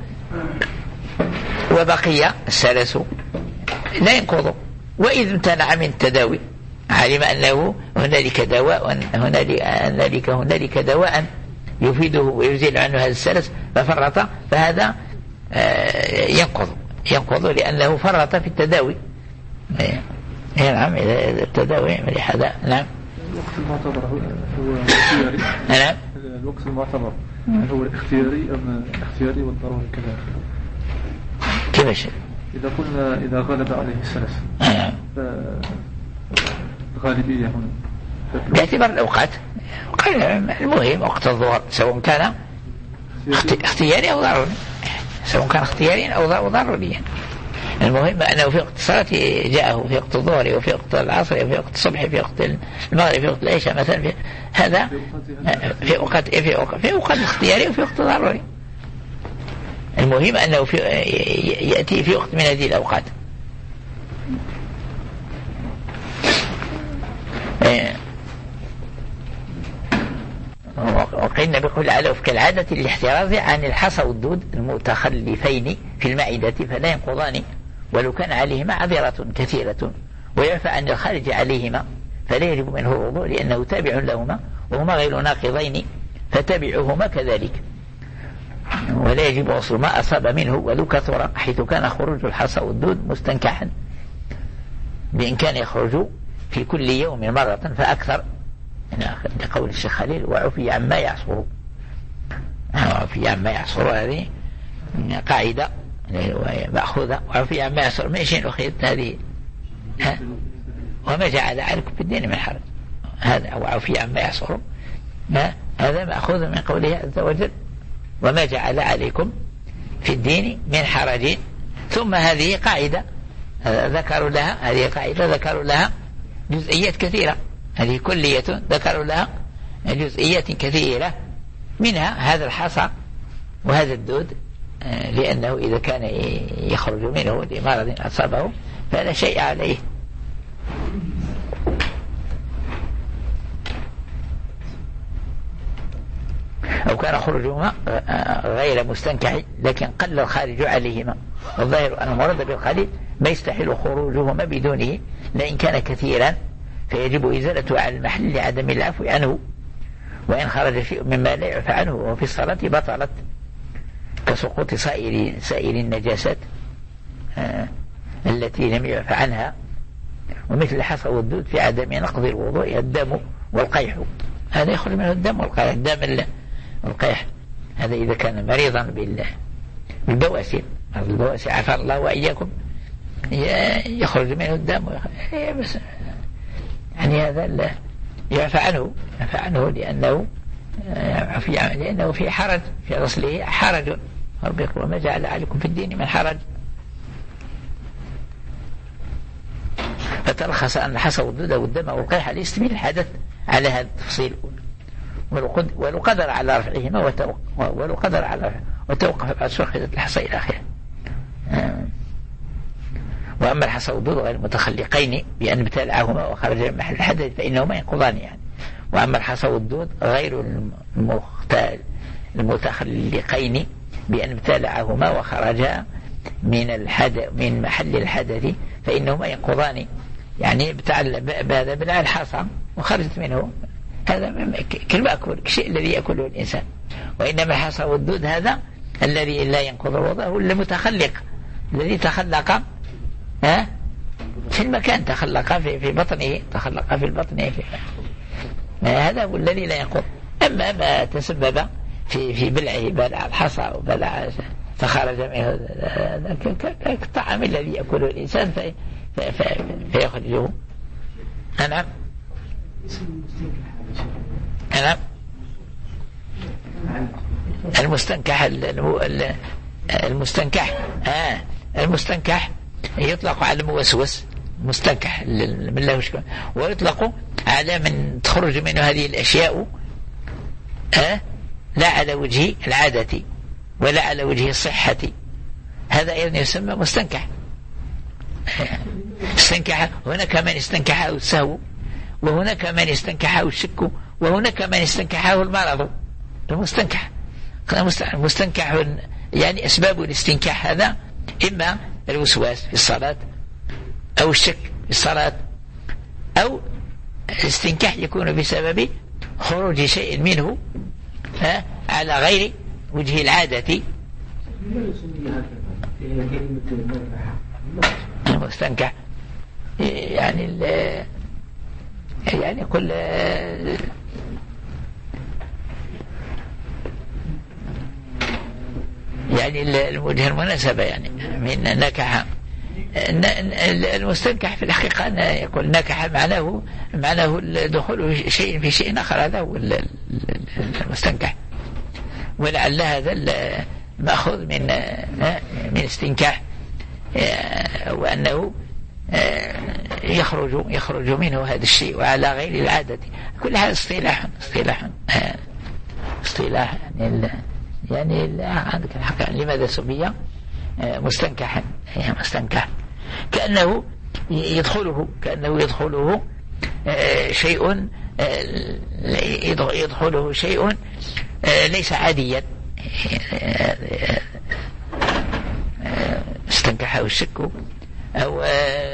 Speaker 1: وبقي السلس لا ينقض. وإذا امتنع من التداوي علم أنه هنالك دواء هنالك هنالك دواء يفيده ويزيل عنه هذا السلس ففرط فهذا ينقض ينقض لأنه فرط في التداوي. نعم التداوي هذا. نعم
Speaker 3: الوقت المعتبر هو اختياري.
Speaker 1: نعم
Speaker 3: الوقت المعتبر هو الاختياري أم الاختياري والضروري كذلك؟
Speaker 1: كيف؟
Speaker 3: إذا قلنا إذا غلب عليه السلس الغالبية هنا
Speaker 1: باعتبار الأوقات المهم وقت الظهر سواء كان اختياري أو ضروري سواء كان اختياريا أو ضروريا. المهم أنه في وقت الصلاة جاءه في وقت الظهر وفي وقت العصر وفي وقت الصبح في وقت المغرب في وقت العشاء مثلا في هذا في وقت في وقت في وقت اختياري وفي وقت ضروري. المهم أنه في يأتي في وقت من هذه الأوقات. وقلنا بقول على كالعادة الاحتراز عن الحصى والدود المتخلفين في المعدة فلا ينقضان ولو كان عليهما عذرة كثيرة، ويعفى عن الخارج عليهما فلا يجب منه الوضوء لأنه تابع لهما وهما غير ناقضين فتابعهما كذلك. ولا يجب وصل ما أصاب منه ولو كثر حيث كان خروج الحصى والدود مستنكحا بإن كان يخرج في كل يوم مرة فأكثر لقول الشيخ خليل وعفي عما يعصره. وعفي عما يعصره هذه قاعدة مأخوذة وعفي عما يسر ما شيء أخذت هذه ها؟ وما جعل عليكم في الدين من حرج هذا وعفي عما يسر هذا مأخوذ من قوله عز وجل وما جعل عليكم في الدين من حرج. ثم هذه قاعدة ذكروا لها هذه قاعدة ذكروا لها جزئيات كثيرة هذه كلية ذكروا لها جزئيات كثيرة منها هذا الحصى وهذا الدود لأنه إذا كان يخرج منه لمرض أصابه فلا شيء عليه. أو كان خروجهما غير مستنكح لكن قل الخارج عليهما والظاهر أن المراد بالخارج ما يستحيل خروجهما بدونه لأن كان كثيرا فيجب إزالته على المحل لعدم العفو عنه وإن خرج شيء مما لا يعفى عنه وفي الصلاة بطلت كسقوط سائر سائر النجاسات آه التي لم يعفى عنها ومثل الحصى والدود في عدم نقض الوضوء الدم والقيح هذا يخرج منه الدم والقيح الدم والقيح هذا إذا كان مريضا بالبواسير البواسير عفى الله وإياكم يخرج منه الدم بس يعني هذا يعفى عنه يعفى عنه لأنه في لأنه في حرج في غسله حرج وما جعل عليكم في الدين من حرج. فترخص أن الحصى والدود والدم والقيح ليستميل الحدث على هذا التفصيل ولو قدر على رفعهما ولو قدر على وتوقف بعد سرخة الحصى إلى آخره. وأما الحصى والدود غير المتخلقين بأن ابتلعهما وخرج من محل الحدث فإنهما ينقضان يعني. وأما الحصى والدود غير المتخلقين بأن ابتلعهما وخرجا من الحدث من محل الحدث فإنهما ينقضان يعني هذا بلع الحصى وخرجت منه هذا كالمأكل الشيء الذي يأكله الإنسان. وإنما الحصى والدود هذا الذي لا ينقض الوضوء هو المتخلق الذي تخلق ها في المكان تخلق في في بطنه تخلق في البطن في هذا هو الذي لا ينقض. أما ما تسبب في في بلعه بلع الحصى وبلع فخرج منه الطعام الذي يأكله الإنسان في في في فيخرجه. نعم نعم المستنكح المستنكح آه المستنكح يطلق على الموسوس مستنكح من له شكوى ويطلق على من تخرج منه هذه الأشياء آه لا على وجه العادة ولا على وجه الصحة هذا أيضا يسمى مستنكح. استنكح هناك من استنكحه السهو وهناك من استنكحه الشك وهناك من استنكحه المرض. المستنكح مستنكح يعني أسباب الاستنكاح هذا إما الوسواس في الصلاة أو الشك في الصلاة أو الاستنكاح يكون بسبب خروج شيء منه على غير وجه العادة. المستنكح يعني يعني كل يعني الوجه المناسبة يعني من نكح المستنكح في الحقيقة أن يقول نكح معناه معناه دخول شيء في شيء آخر هذا هو المستنكح. ولعل هذا مأخذ من من استنكاح وأنه يخرج يخرج منه هذا الشيء وعلى غير العادة. كل هذا اصطلاح اصطلاح اصطلاح يعني يعني عندك الحقيقة لماذا سمي مستنكحا مستنكح كأنه يدخله كأنه يدخله شيء يدخله شيء ليس عاديا استنكحه الشك أو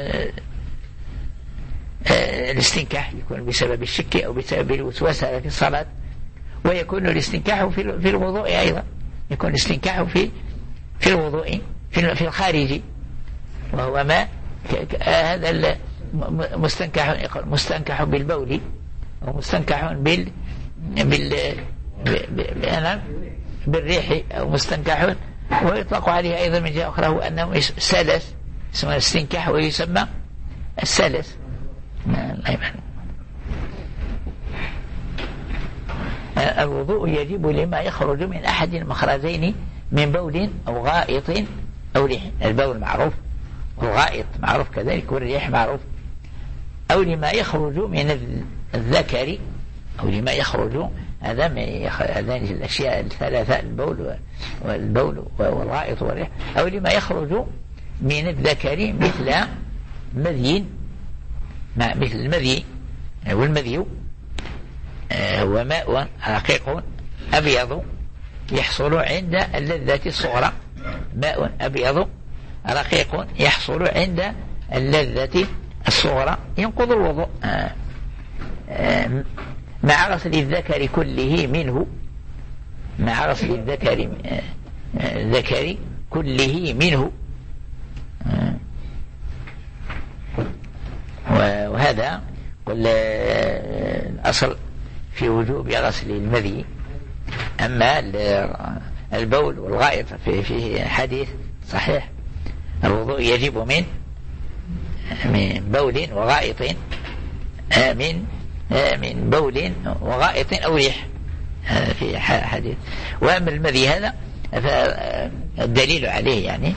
Speaker 1: الاستنكاح يكون بسبب الشك أو بسبب الوسواس في الصلاة. ويكون الاستنكاح في الوضوء أيضا يكون الاستنكاح في في الوضوء في الخارج وهو ما هذا مستنكح مستنكح بالبول ومستنكح بال بال بالريح أو مستنكح ويطلق عليه أيضا من جهة أخرى هو أنه سلس، اسمه الاستنكاح ويسمى السلس. الوضوء يجب لما يخرج من أحد المخرجين من بول أو غائط أو ريح. البول معروف والغائط معروف كذلك والريح معروف. أو لما يخرج من الذكر أو لما يخرج هذان الأشياء الثلاثة البول والبول والغائط والريح. أو لما يخرج من الذكر مثل مذي مثل المذي والمذي هو ماء رقيق أبيض يحصل عند اللذة الصغرى. ماء أبيض رقيق يحصل عند اللذة الصغرى ينقض الوضوء مع غسل الذكر كله منه، مع غسل الذكر الذكر كله منه. وهذا كل الأصل في وجوب غسل المذي. أما البول والغائط فيه حديث صحيح الوضوء يجب من من بول وغائط من من بول وغائط أو ريح في حديث. وأما المذي هذا فالدليل عليه يعني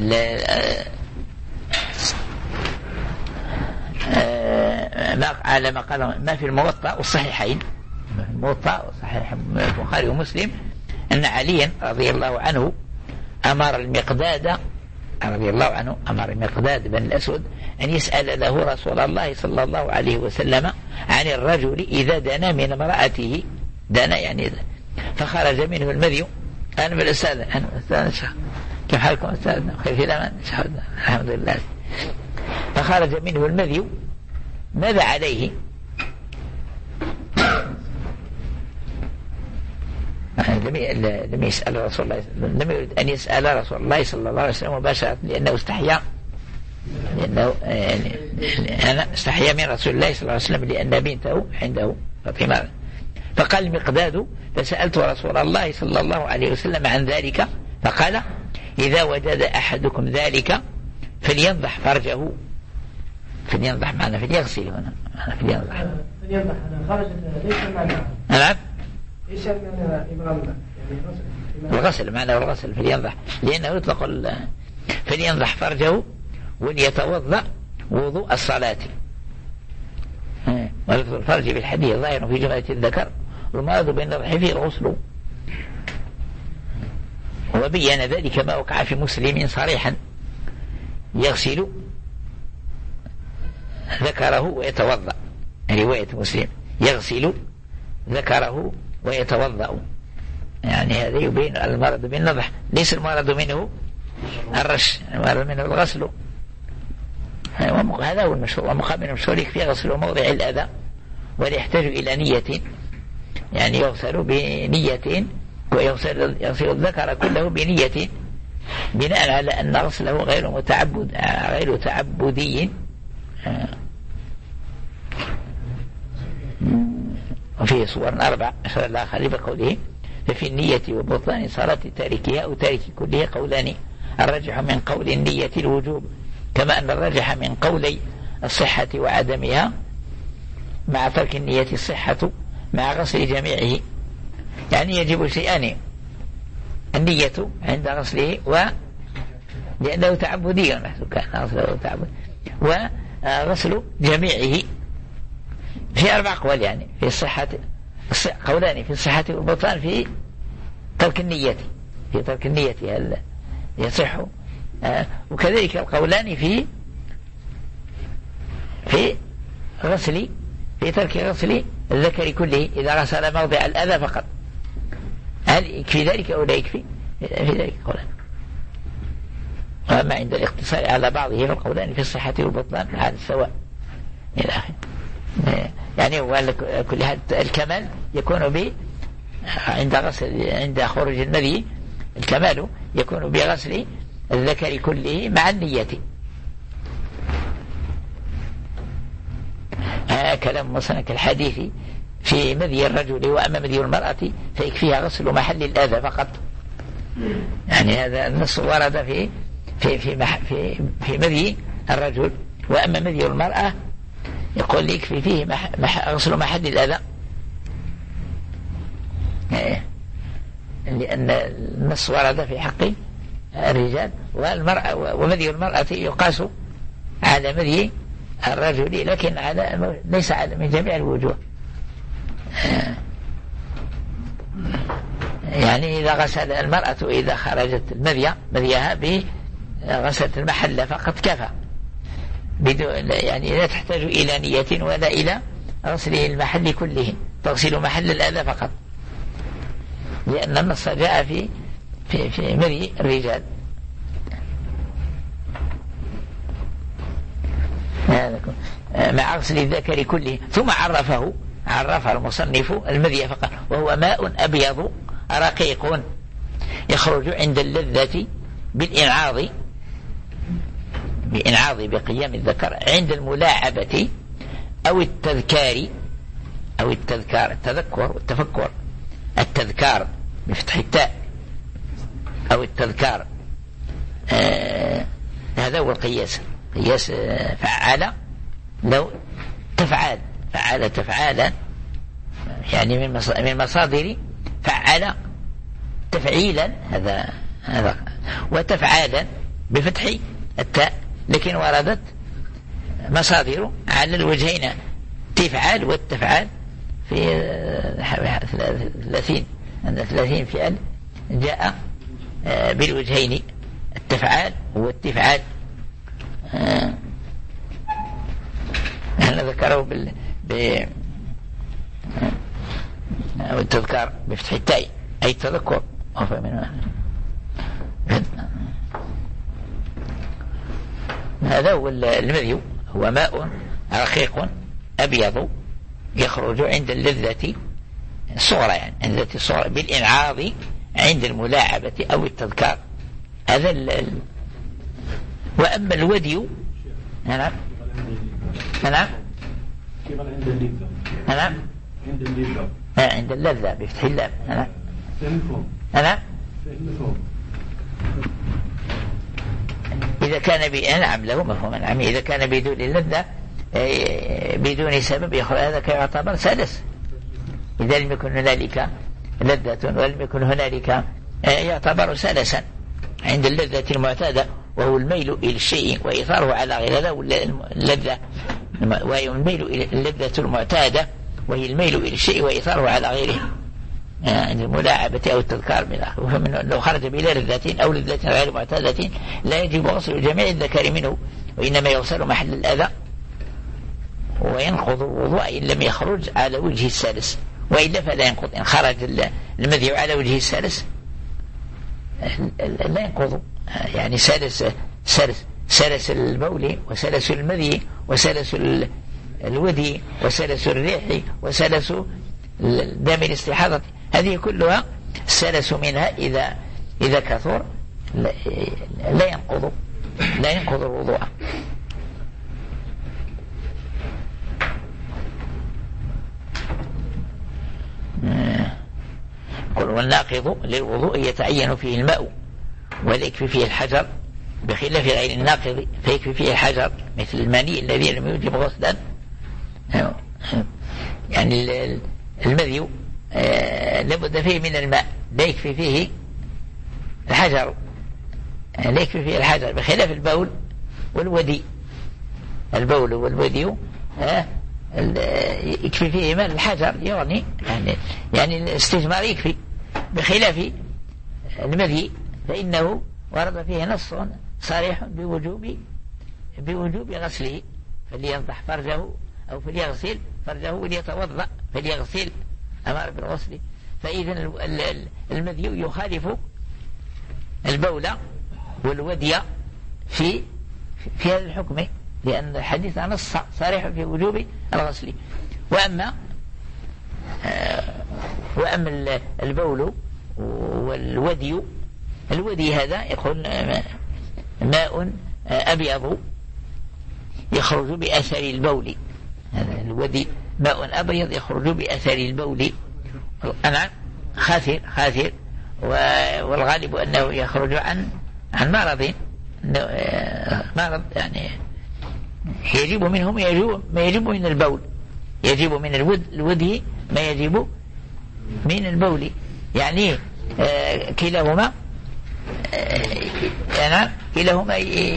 Speaker 1: ما على ما قال ما في الموطأ والصحيحين، الموطأ وصحيح البخاري ومسلم أن عليا رضي الله عنه أمر المقداد رضي الله عنه أمر المقداد بن الأسود أن يسأل له رسول الله صلى الله عليه وسلم عن الرجل إذا دنا من امرأته، دنا يعني فخرج منه المذي. أنا من الأستاذ أنا أستاذ كيف حالكم أستاذنا خير في الأمان الحمد لله. فخرج منه المذي ماذا عليه؟ لم يسأل رسول الله لم يريد أن يسأل رسول الله صلى الله عليه وسلم مباشرة لأنه استحيا لأنه أنا استحيا من رسول الله صلى الله عليه وسلم لأن بنته عنده فاطمة. فقال المقداد فسألت رسول الله صلى الله عليه وسلم عن ذلك فقال إذا وجد أحدكم ذلك فلينضح فرجه. فلينضح معنا فليغسل هنا فلينضح
Speaker 2: فلينضح خرجت ليس معنا
Speaker 1: نعم
Speaker 2: ليس من إبرام
Speaker 1: الغسل معنى الغسل فلينضح لأنه يطلق فلينضح فرجه وليتوضأ وضوء الصلاة. ولفظ الفرج بالحديث ظاهر في جملة الذكر والمراد بالنضح فيه الغسل. وبين ذلك ما وقع في مسلم صريحا يغسل ذكره ويتوضأ. رواية مسلم يغسل ذكره ويتوضأ يعني هذا يبين المرض بالنضح ليس المرض منه الرش المرض منه الغسل. هذا هو المشهور. ومقابل المشهور يكفي غسل موضع الأذى ولا يحتاج إلى نية يعني يغسل بنية ويغسل يغسل الذكر كله بنية بناء على أن غسله غير متعبد غير تعبدي. وفيه صور أربع أشهر الآخر بقوله ففي النية وبطلان صلاة تاركها أو تارك كلها قولان الرجح من قول النية الوجوب كما أن الرجح من قولي الصحة وعدمها مع ترك النية الصحة مع غسل جميعه. يعني يجب شيئان النية عند غسله و لأنه تعبدي كان غسله تعبد وغسل جميعه. في أربع قول يعني في الصحة قولان في الصحة والبطلان في ترك النية في ترك النية هل يصح آه وكذلك القولان في في غسل في ترك غسل الذكر كله إذا غسل موضع الأذى فقط. هل يكفي ذلك أو لا يكفي؟ في ذلك قولان. وأما عند الاقتصار على بعضه فالقولان في الصحة والبطلان هذا سواء إلى آخره. يعني كل هذا الكمال يكون ب عند غسل عند خروج المذي الكمال يكون بغسل الذكر كله مع النية. ها كلام مثلا كالحديث في مذي الرجل وأما مذي المرأة فيكفيها غسل محل الأذى فقط يعني هذا النص ورد في في في مح في, في مذي الرجل. وأما مذي المرأة يقول يكفي فيه مح مح غسل محل الأذى، لأن النص ورد في حق الرجال، والمرأة ومذي المرأة يقاس على مذي الرجل، لكن على ليس على من جميع الوجوه. يعني إذا غسل المرأة إذا خرجت المذي مذيها بغسلت المحل فقط كفى، بدون يعني لا تحتاج إلى نية ولا إلى غسل المحل كله، تغسل محل الأذى فقط، لأن النص جاء في في في مذي الرجال. مع غسل الذكر كله. ثم عرفه عرف المصنف المذي فقط، وهو ماء أبيض رقيق يخرج عند اللذة بالإنعاض بإنعاض بقيام الذكر عند الملاعبة أو التذكار أو التذكار التذكر والتفكر التذكار بفتح التاء أو التذكار. آه هذا هو القياس، قياس آه فعال لو تفعال فعال تفعالا، يعني من مصادر فعل تفعيلا، هذا هذا وتفعالا بفتح التاء، لكن وردت مصادر على الوجهين تفعال والتفعال في ثلاثين عند ثلاثين فعل جاء بالوجهين التفعال والتفعال. أنا ذكره بال ب أو التذكار بفتح التاء أي التذكر. هذا هو المذي، هو ماء رقيق أبيض يخرج عند اللذة الصغرى، يعني عند اللذة الصغرى بالإنعاض عند الملاعبة أو التذكار. هذا ال... وأما الودي نعم نعم نعم
Speaker 4: عند اللذة
Speaker 1: آه عند اللذة بفتح اللام. نعم نعم إذا كان ب... نعم له مفهوم. نعم إذا كان بدون اللذة بدون سبب يخرج، هذا كيعتبر سلس. إذا لم يكن هنالك لذة ولم يكن هنالك يعتبر سلسا عند اللذة المعتادة، وهو الميل إلى الشيء وإثاره على غير هذا. اللذة وهي الميل إلى اللذة المعتادة، وهي الميل إلى الشيء وإثاره على غيره عند الملاعبة أو التذكار من الآخر. وفمن لو خرج بلا لذة أو لذة غير معتادة لا يجب غسل جميع الذكر منه، وإنما يغسل محل الأذى وينقض الوضوء إن لم يخرج على وجه السلس، وإلا فلا ينقض. إن خرج المذي على وجه السلس لا ينقض، يعني سلس سلس سلس البول وسلس المذي وسلس الودي وسلس الريح وسلس دم الاستحاضة، هذه كلها السلس منها إذا إذا كثر لا ينقض لا ينقض الوضوء. قل والناقض للوضوء يتعين فيه الماء ولا يكفي فيه الحجر، بخلاف غير الناقض فيكفي فيه الحجر مثل المني الذي لم يوجب غسلا. يعني المذي لابد فيه من الماء، لا يكفي فيه الحجر لا يكفي فيه الحجر بخلاف البول والودي. البول والودي يكفي فيه ماء، الحجر يعني يعني يعني الاستجمار يكفي، بخلاف المذي فإنه ورد فيه نص صريح بوجوب بوجوب غسله، فلينضح فرجه أو فليغسل فرجه وليتوضأ فليغسل أمر بالغسل. فإذا المذي يخالف البول والودي في في هذا الحكم، لأن الحديث نص صريح في وجوب الغسل. وأما وأما البول والودي، الودي هذا يقول ماء أبيض يخرج بأثر البول، هذا الودي ماء أبيض يخرج بأثر البول. أنا خاثر خاثر والغالب أنه يخرج عن عن مرض مرض يعني يجب منهم يجب ما يجب من البول، يجب من الودي ما يجب من البول، يعني آه كلاهما آه كلاهما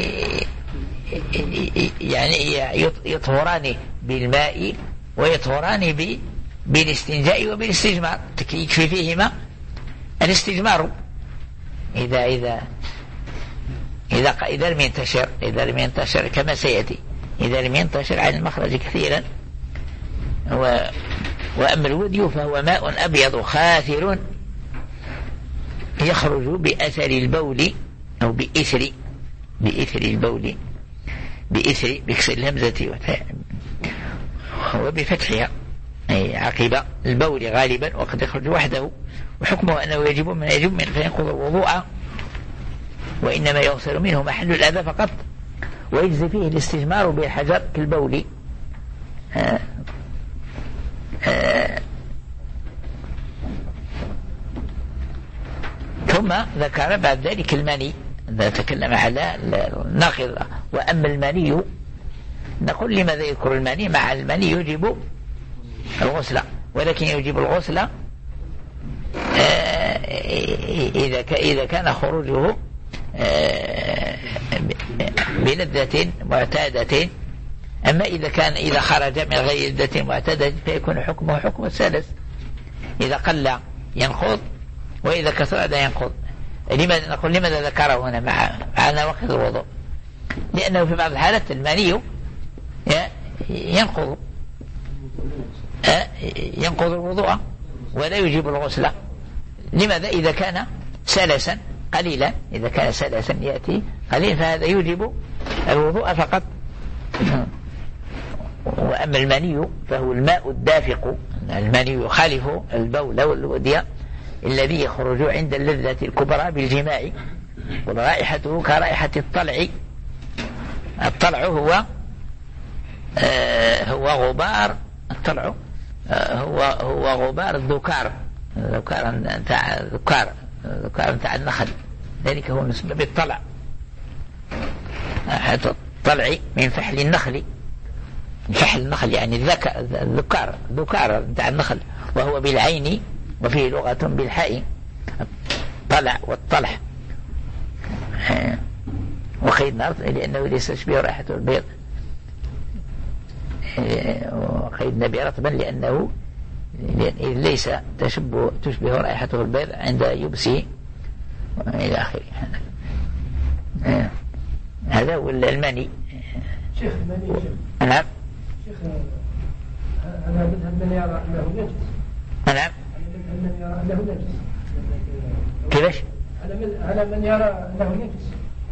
Speaker 1: يعني يطهران بالماء ويطهران بالاستنجاء وبالاستجمار، يكفي فيهما الاستجمار إذا إذا إذا إذا لم ينتشر إذا لم ينتشر كما سيأتي، إذا لم ينتشر عن المخرج كثيرا. و وأما الودي فهو ماء أبيض خاثر يخرج بأثر البول أو بإثر بإثر البول بإثر بكسر الهمزة وبفتحها أي عقب البول غالبا، وقد يخرج وحده، وحكمه أنه يجب من يجب من فينقض الوضوء، وإنما يغسل منه محل الأذى فقط، ويجزي فيه الاستجمار بالحجر كالبول. آه آه ثم ذكر بعد ذلك المني، تكلم على الناقض. وأما المني نقول لماذا يذكر المني؟ مع المني يجب الغسل، ولكن يجب الغسل إذا إذا كان خروجه بلذة معتادة. أما إذا كان إذا خرج من غير لذة معتادة فيكون حكمه حكم السلس، إذا قل ينقض وإذا كثر لا ينقض. لماذا نقول لماذا ذكره هنا مع مع نواقض الوضوء؟ لأنه في بعض الحالات المني ينقض ينقض الوضوء ولا يجيب الغسل. لماذا؟ إذا كان سلسا قليلا، إذا كان سلسا يأتي قليل فهذا يجيب الوضوء فقط. وأما المني فهو الماء الدافق، المني يخالف البول والودي الذي يخرج عند اللذة الكبرى بالجماع، ورائحته كرائحة الطلع. الطلع هو آه هو غبار الطلع آه هو هو غبار الذكار، الذكار نتاع الذكار الذكار نتاع النخل، ذلك هو نسبة بالطلع. حتى الطلع من فحل النخل، من فحل النخل يعني الذكر الذكار الذكار نتاع النخل، وهو بالعين وفيه لغة بالحاء، طلع والطلع. وقيد نار لأنه ليس تشبه رائحة البيض، وقيدنا برطبا لأنه ليس تشبه تشبه رائحته البيض عند يبسه إلى آخره. هذا هو المني.
Speaker 5: شيخ المني
Speaker 1: نعم.
Speaker 5: شيخ أنا مذهب من يرى أنه نجس.
Speaker 1: نعم.
Speaker 5: من يرى أنه نجس.
Speaker 1: كيفش؟
Speaker 5: على من على من يرى أنه نجس.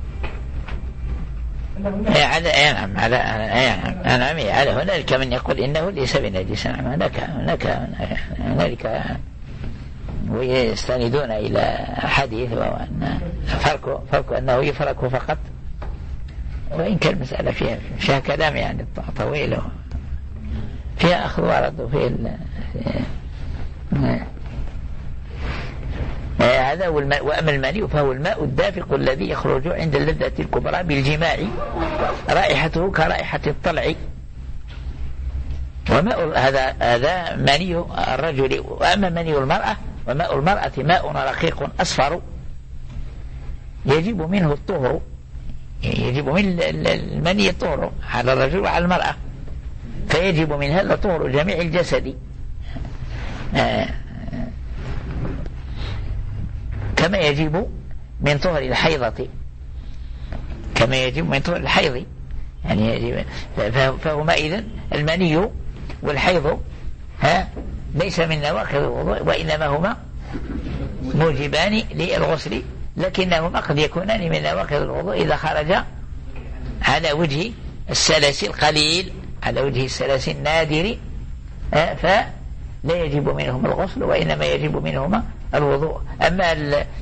Speaker 1: إيه على إيه نعم على إيه نعم على هنالك من يقول إنه ليس بنجس. نعم هناك هناك هنالك ويستندون إلى حديث وأن فرق فرق أنه يفرق فقط، وإن كان المسألة فيها فيها كلام يعني طويل فيها أخذ ورد وفي هذا. وأما المني فهو الماء الدافق الذي يخرج عند اللذة الكبرى بالجماع، رائحته كرائحة الطلع. وماء هذا هذا مني الرجل. وأما مني المرأة وماء المرأة ماء رقيق أصفر يجب منه الطهر، يجب من المني الطهر على الرجل وعلى المرأة، فيجب من هذا طهر جميع الجسد آه كما يجب من طهر الحيضة، كما يجب من طهر الحيض يعني يجب. فهما إذن المني والحيض ها ليس من نواقض الوضوء، وإنما هما موجبان للغسل، لكنهما قد يكونان من نواقض الوضوء إذا خرج على وجه السلس القليل، على وجه السلس النادر، فلا يجب منهم الغسل وإنما يجب منهما الوضوء. أما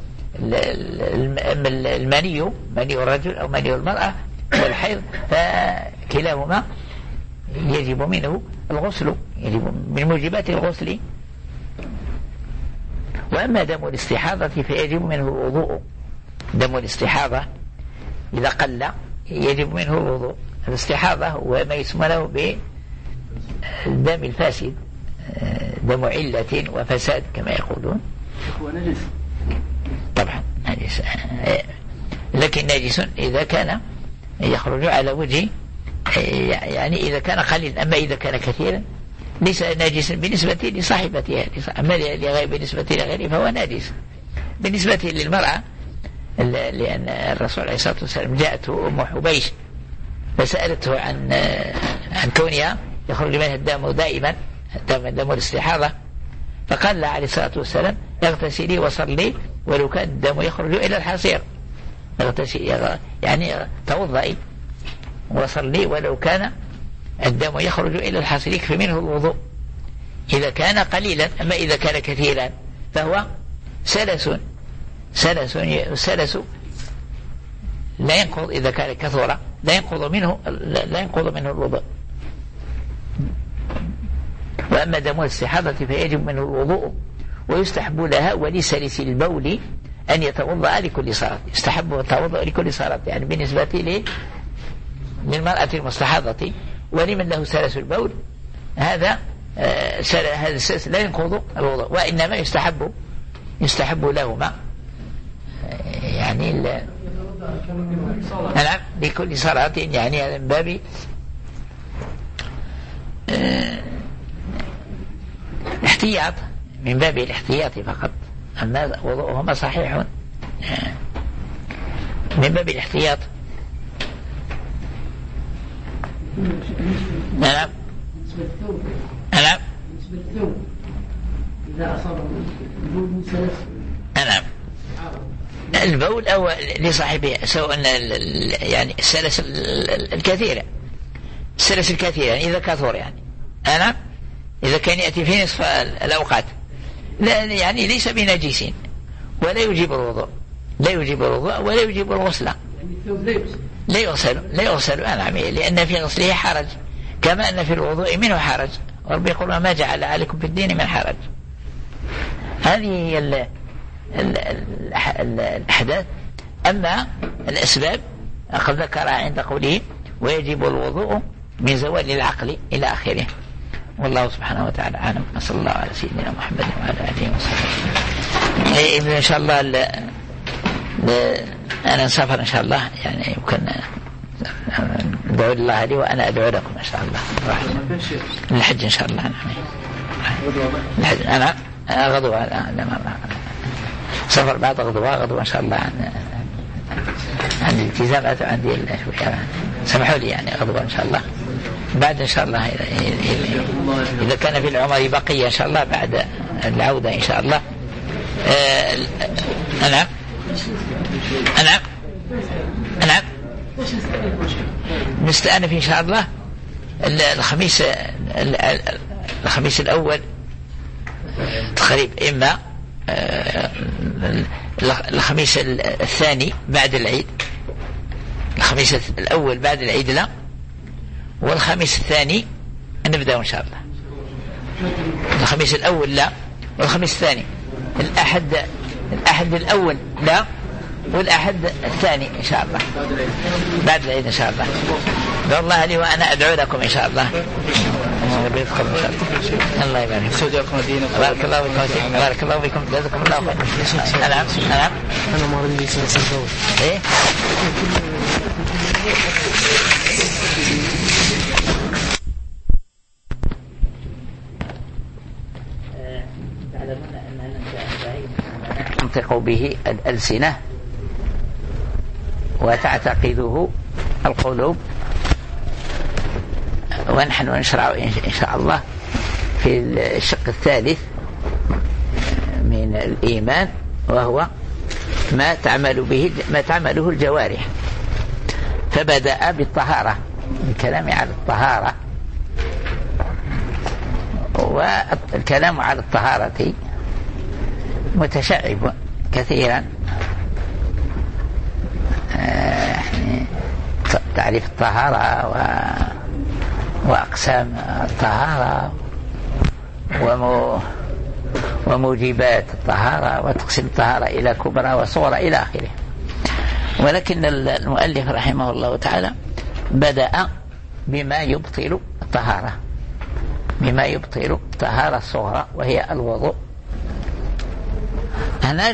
Speaker 1: المني مني الرجل أو مني المرأة والحيض فكلاهما يجب منه الغسل، يجب من موجبات الغسل. وأما دم الاستحاضة فيجب منه الوضوء. دم الاستحاضة إذا قل يجب منه الوضوء. الاستحاضة هو ما يسمى له بالدم الفاسد، دم علة وفساد كما يقولون.
Speaker 2: هو نجس
Speaker 1: طبعا نجس، لكن نجس إذا كان يخرج على وجه، يعني إذا كان قليل. أما إذا كان كثيرا ليس نجس بالنسبة لصاحبتها، أما بالنسبة لغيره فهو نجس. بالنسبة للمرأة، لأن الرسول عليه الصلاة والسلام جاءته أم حبيش فسألته عن عن كونها يخرج منها الدم دائما، دم الاستحاضة، فقال لها عليه الصلاة والسلام اغتسلي وصلي ولو كان الدم يخرج إلى الحصير. اغتسلي يعني توضئي وصلي ولو كان الدم يخرج إلى الحصير، يكفي منه الوضوء إذا كان قليلا. أما إذا كان كثيرا فهو سلس. سلس سلس لا ينقض إذا كان كثرة، لا ينقض منه لا ينقض منه الوضوء. وأما دم الاستحاضة فيجب منه الوضوء، ويستحب لها ولسلس البول أن يتوضأ لكل صلاة. يستحب التوضؤ لكل صلاة، يعني بالنسبة لي للمرأة المستحاضة. ولمن له سلس البول هذا آه هذا السلس لا ينقض الوضوء، وإنما يستحب يستحب لهما يعني نعم لكل صلاة، يعني هذا من باب آه الاحتياط، من باب الاحتياط فقط. أما وضوءهما صحيح آه من باب الاحتياط. نعم نعم
Speaker 2: إذا أصابه البول من سلس
Speaker 1: نعم البول أو لصاحبه، سواء يعني السلس الكثيرة السلس الكثيرة يعني إذا كثر، يعني أنا إذا كان يأتي في نصف الأوقات لا يعني ليس بنجيس ولا يجيب الوضوء، لا يجيب الوضوء ولا يجيب الغسل، لا يغسل لا يغسل نعم، لأن في غسله حرج كما أن في الوضوء منه حرج. ورب يقول ما جعل عليكم في الدين من حرج. هذه هي ال ال ال الأحداث. أما الأسباب قد ذكرها عند قوله ويجب الوضوء من زوال العقل إلى آخره. والله سبحانه وتعالى أعلم. صلى الله على سيدنا محمد وعلى آله وصحبه. إن شاء الله ل... ل... أنا نسافر إن شاء الله، يعني يمكن ادعو الله لي وأنا أدعو لكم إن شاء الله الحج إن شاء الله. نعم الحج أنا غدوة سفر بعد غدوة غدوة إن شاء الله. عن عندي التزامات وعندي سمحوا لي يعني غدوة إن شاء الله بعد إن شاء الله. إذا كان في العمر بقية إن شاء الله بعد العودة إن شاء الله. أنا أنا أنا نستأنف إن شاء الله الخميس الخميس الأول تقريبا، إما الخميس الثاني بعد العيد، الخميس الأول بعد العيد لا، والخميس الثاني نبدأ إن شاء الله. الخميس الأول لا والخميس الثاني، الأحد الأحد الأول لا والأحد الثاني إن شاء الله بعد العيد إن شاء الله. والله لي وأنا أدعو لكم إن شاء الله. الله يبارك فيكم. بارك الله فيكم. بارك الله فيكم. جزاكم الله خير. نعم نعم
Speaker 5: أنا ما عندي سلسلة دول.
Speaker 1: إيه تعلمون أن تنطق به الألسنة وتعتقده القلوب، ونحن نشرع إن شاء الله في الشق الثالث من الإيمان، وهو ما تعمل به ما تعمله الجوارح. فبدأ بالطهارة، الكلام على الطهارة، والكلام على الطهارة متشعب كثيرا. يعني تعريف الطهارة و... وأقسام الطهارة ومو... وموجبات الطهارة وتقسيم الطهارة إلى كبرى وصغرى إلى آخره. ولكن المؤلف رحمه الله تعالى بدأ بما يبطل الطهارة، بما يبطل الطهارة الصغرى وهي الوضوء. هنا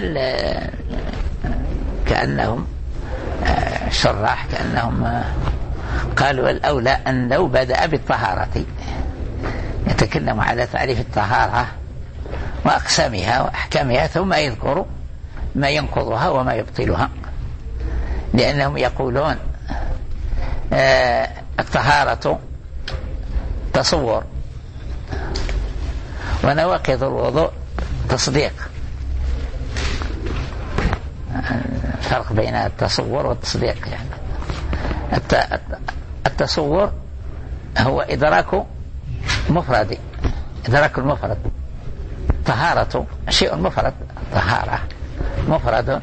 Speaker 1: كأنهم شراح كأنهم قالوا الأولى أن لو بدأ بالطهارة يتكلم على تعريف الطهارة وأقسامها وأحكامها ثم يذكر ما ينقضها وما يبطلها، لأنهم يقولون آه الطهارة تصور، ونواقض الوضوء تصديق. الفرق بين التصور والتصديق يعني التصور هو إدراك مفرد، إدراك المفرد. طهارة شيء مفرد، طهارة مفرد،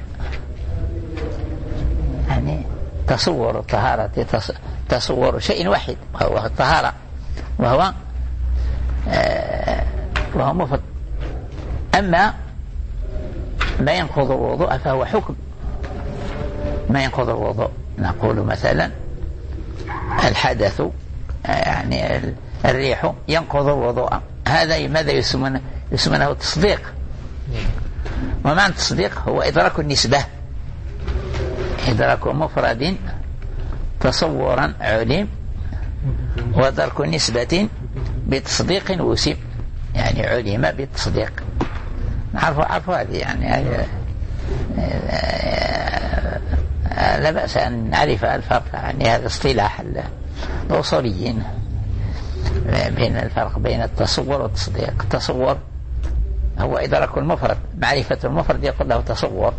Speaker 1: يعني تصور الطهارة تصور شيء واحد وهو الطهارة، وهو آه وهو مفرد. أما ما ينقض الوضوء فهو حكم. ما ينقض الوضوء نقول مثلا الحدث يعني الريح ينقض الوضوء، هذا ماذا يسمونه؟ يسمونه تصديق. ومعنى التصديق هو إدراك النسبة، إدراك مفرد تصورا علم، وإدراك نسبة بتصديق وسم، يعني علم بالتصديق. نعرفوا عرفوا هذه يعني لا بأس أن نعرف الفرق، يعني هذا اصطلاح الأصوليين بين الفرق بين التصور والتصديق. التصور هو إدراك المفرد، معرفة المفرد يقول له تصور،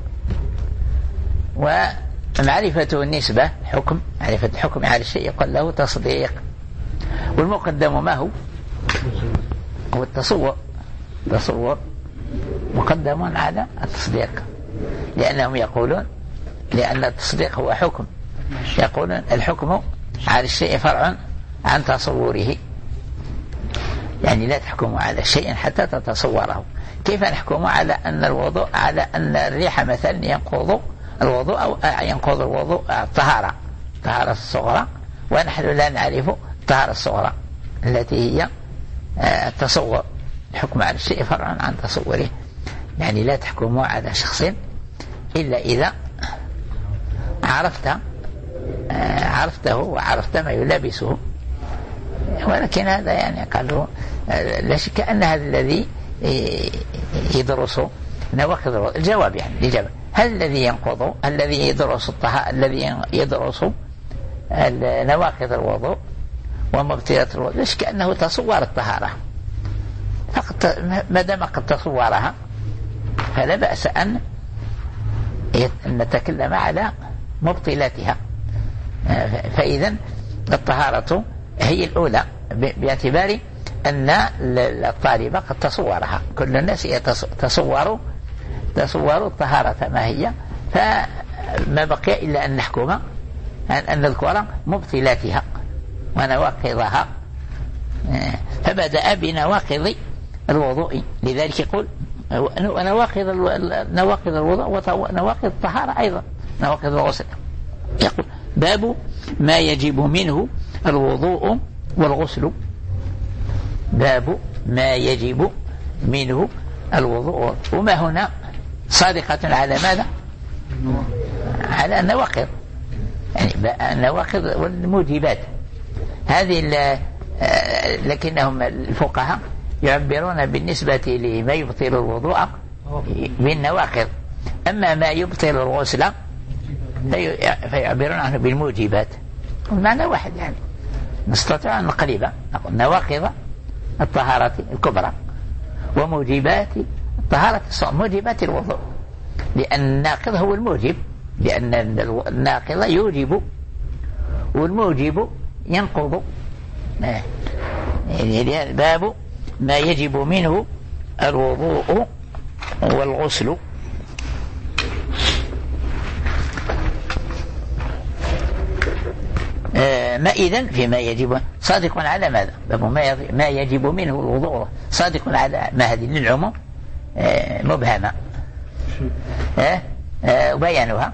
Speaker 1: ومعرفة النسبة حكم، معرفة الحكم على الشيء يقول له تصديق. والمقدم ما هو؟ هو التصور. التصور مقدم على التصديق، لأنهم يقولون لأن التصديق هو حكم، يقولون الحكم على الشيء فرع عن تصوره، يعني لا تحكم على شيء حتى تتصوره. كيف نحكم على أن الوضوء على أن الريح مثلا ينقض الوضوء أو ينقض الوضوء الطهارة، الطهارة الصغرى، ونحن لا نعرف الطهارة الصغرى التي هي التصور. الحكم على الشيء فرع عن تصوره، يعني لا تحكم على شخص إلا إذا عرفت عرفته وعرفت ما يلابسه. ولكن هذا يعني قالوا لا شك أن هذا الذي يدرس نواقض الوضوء. الجواب يعني الإجابة هل الذي ينقض الذي يدرس الطهارة الذي يدرس نواقض الوضوء ومبطلات الوضوء لا شك أنه تصور الطهارة فقط، ما دام قد تصورها فلا بأس أن نتكلم على مبطلاتها. فإذا الطهارة هي الأولى باعتبار أن الطالب قد تصورها. كل الناس يتصور تصور الطهارة ما هي، فما بقي إلا أن نحكم أن نذكر مبطلاتها ونواقضها. فبدأ بنواقض الوضوء، لذلك يقول نواقض نواقض الوضوء ونواقض الطهارة أيضا، نواقض الغسل. يقول باب ما يجب منه الوضوء والغسل. باب ما يجب منه الوضوء. وما هنا صادقة على ماذا؟ على النواقض، يعني النواقض والموجبات هذه. لكنهم الفقهاء يعبرون بالنسبة لما يبطل الوضوء بالنواقض، أما ما يبطل الغسل فيعبرون عنه بالموجبات. المعنى واحد، يعني نستطيع أن نقلب نقول نواقض الطهارة الكبرى وموجبات الطهارة الصغرى، موجبات الوضوء، لأن الناقض هو الموجب، لأن الناقض يوجب والموجب ينقض. يعني باب ما يجب منه الوضوء والغسل. ما إذن فيما يجب صادق على ماذا؟ باب ما يجب منه الوضوء صادق على ما هذه للعموم، مبهمة وبيانها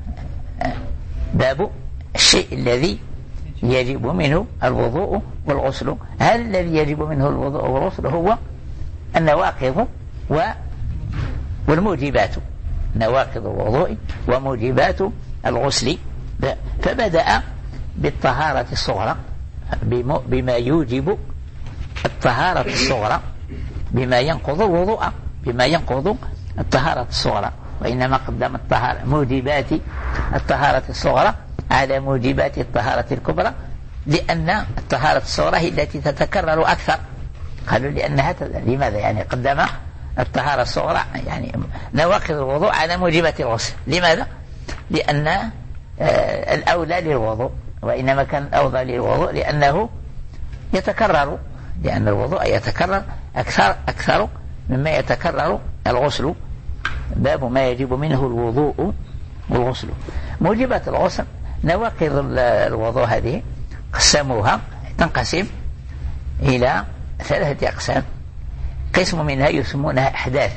Speaker 1: باب الشيء الذي يجب منه الوضوء والغسل. هل الذي يجب منه الوضوء والغسل هو النواقض والموجبات، نواقض الوضوء وموجبات الغسل. فبدأ بالطهارة الصغرى بما يوجب الطهارة الصغرى، بما ينقض الوضوء، بما ينقض الطهارة الصغرى، وإنما قدم الطهارة موجبات الطهارة الصغرى على موجبات الطهارة الكبرى، لأن الطهارة الصغرى هي التي تتكرر أكثر. قالوا لأنها لماذا يعني قدم الطهارة الصغرى يعني نواقض الوضوء على موجبات الغسل؟ لماذا؟ لأن آه الأولى للوضوء، وإنما كان الأوضى للوضوء لأنه يتكرر، لأن الوضوء يتكرر أكثر أكثر مما يتكرر الغسل. باب ما يجب منه الوضوء والغسل. موجبات الغسل، نواقض الوضوء هذه قسموها، تنقسم إلى ثلاثة أقسام. قسم منها يسمونها أحداث،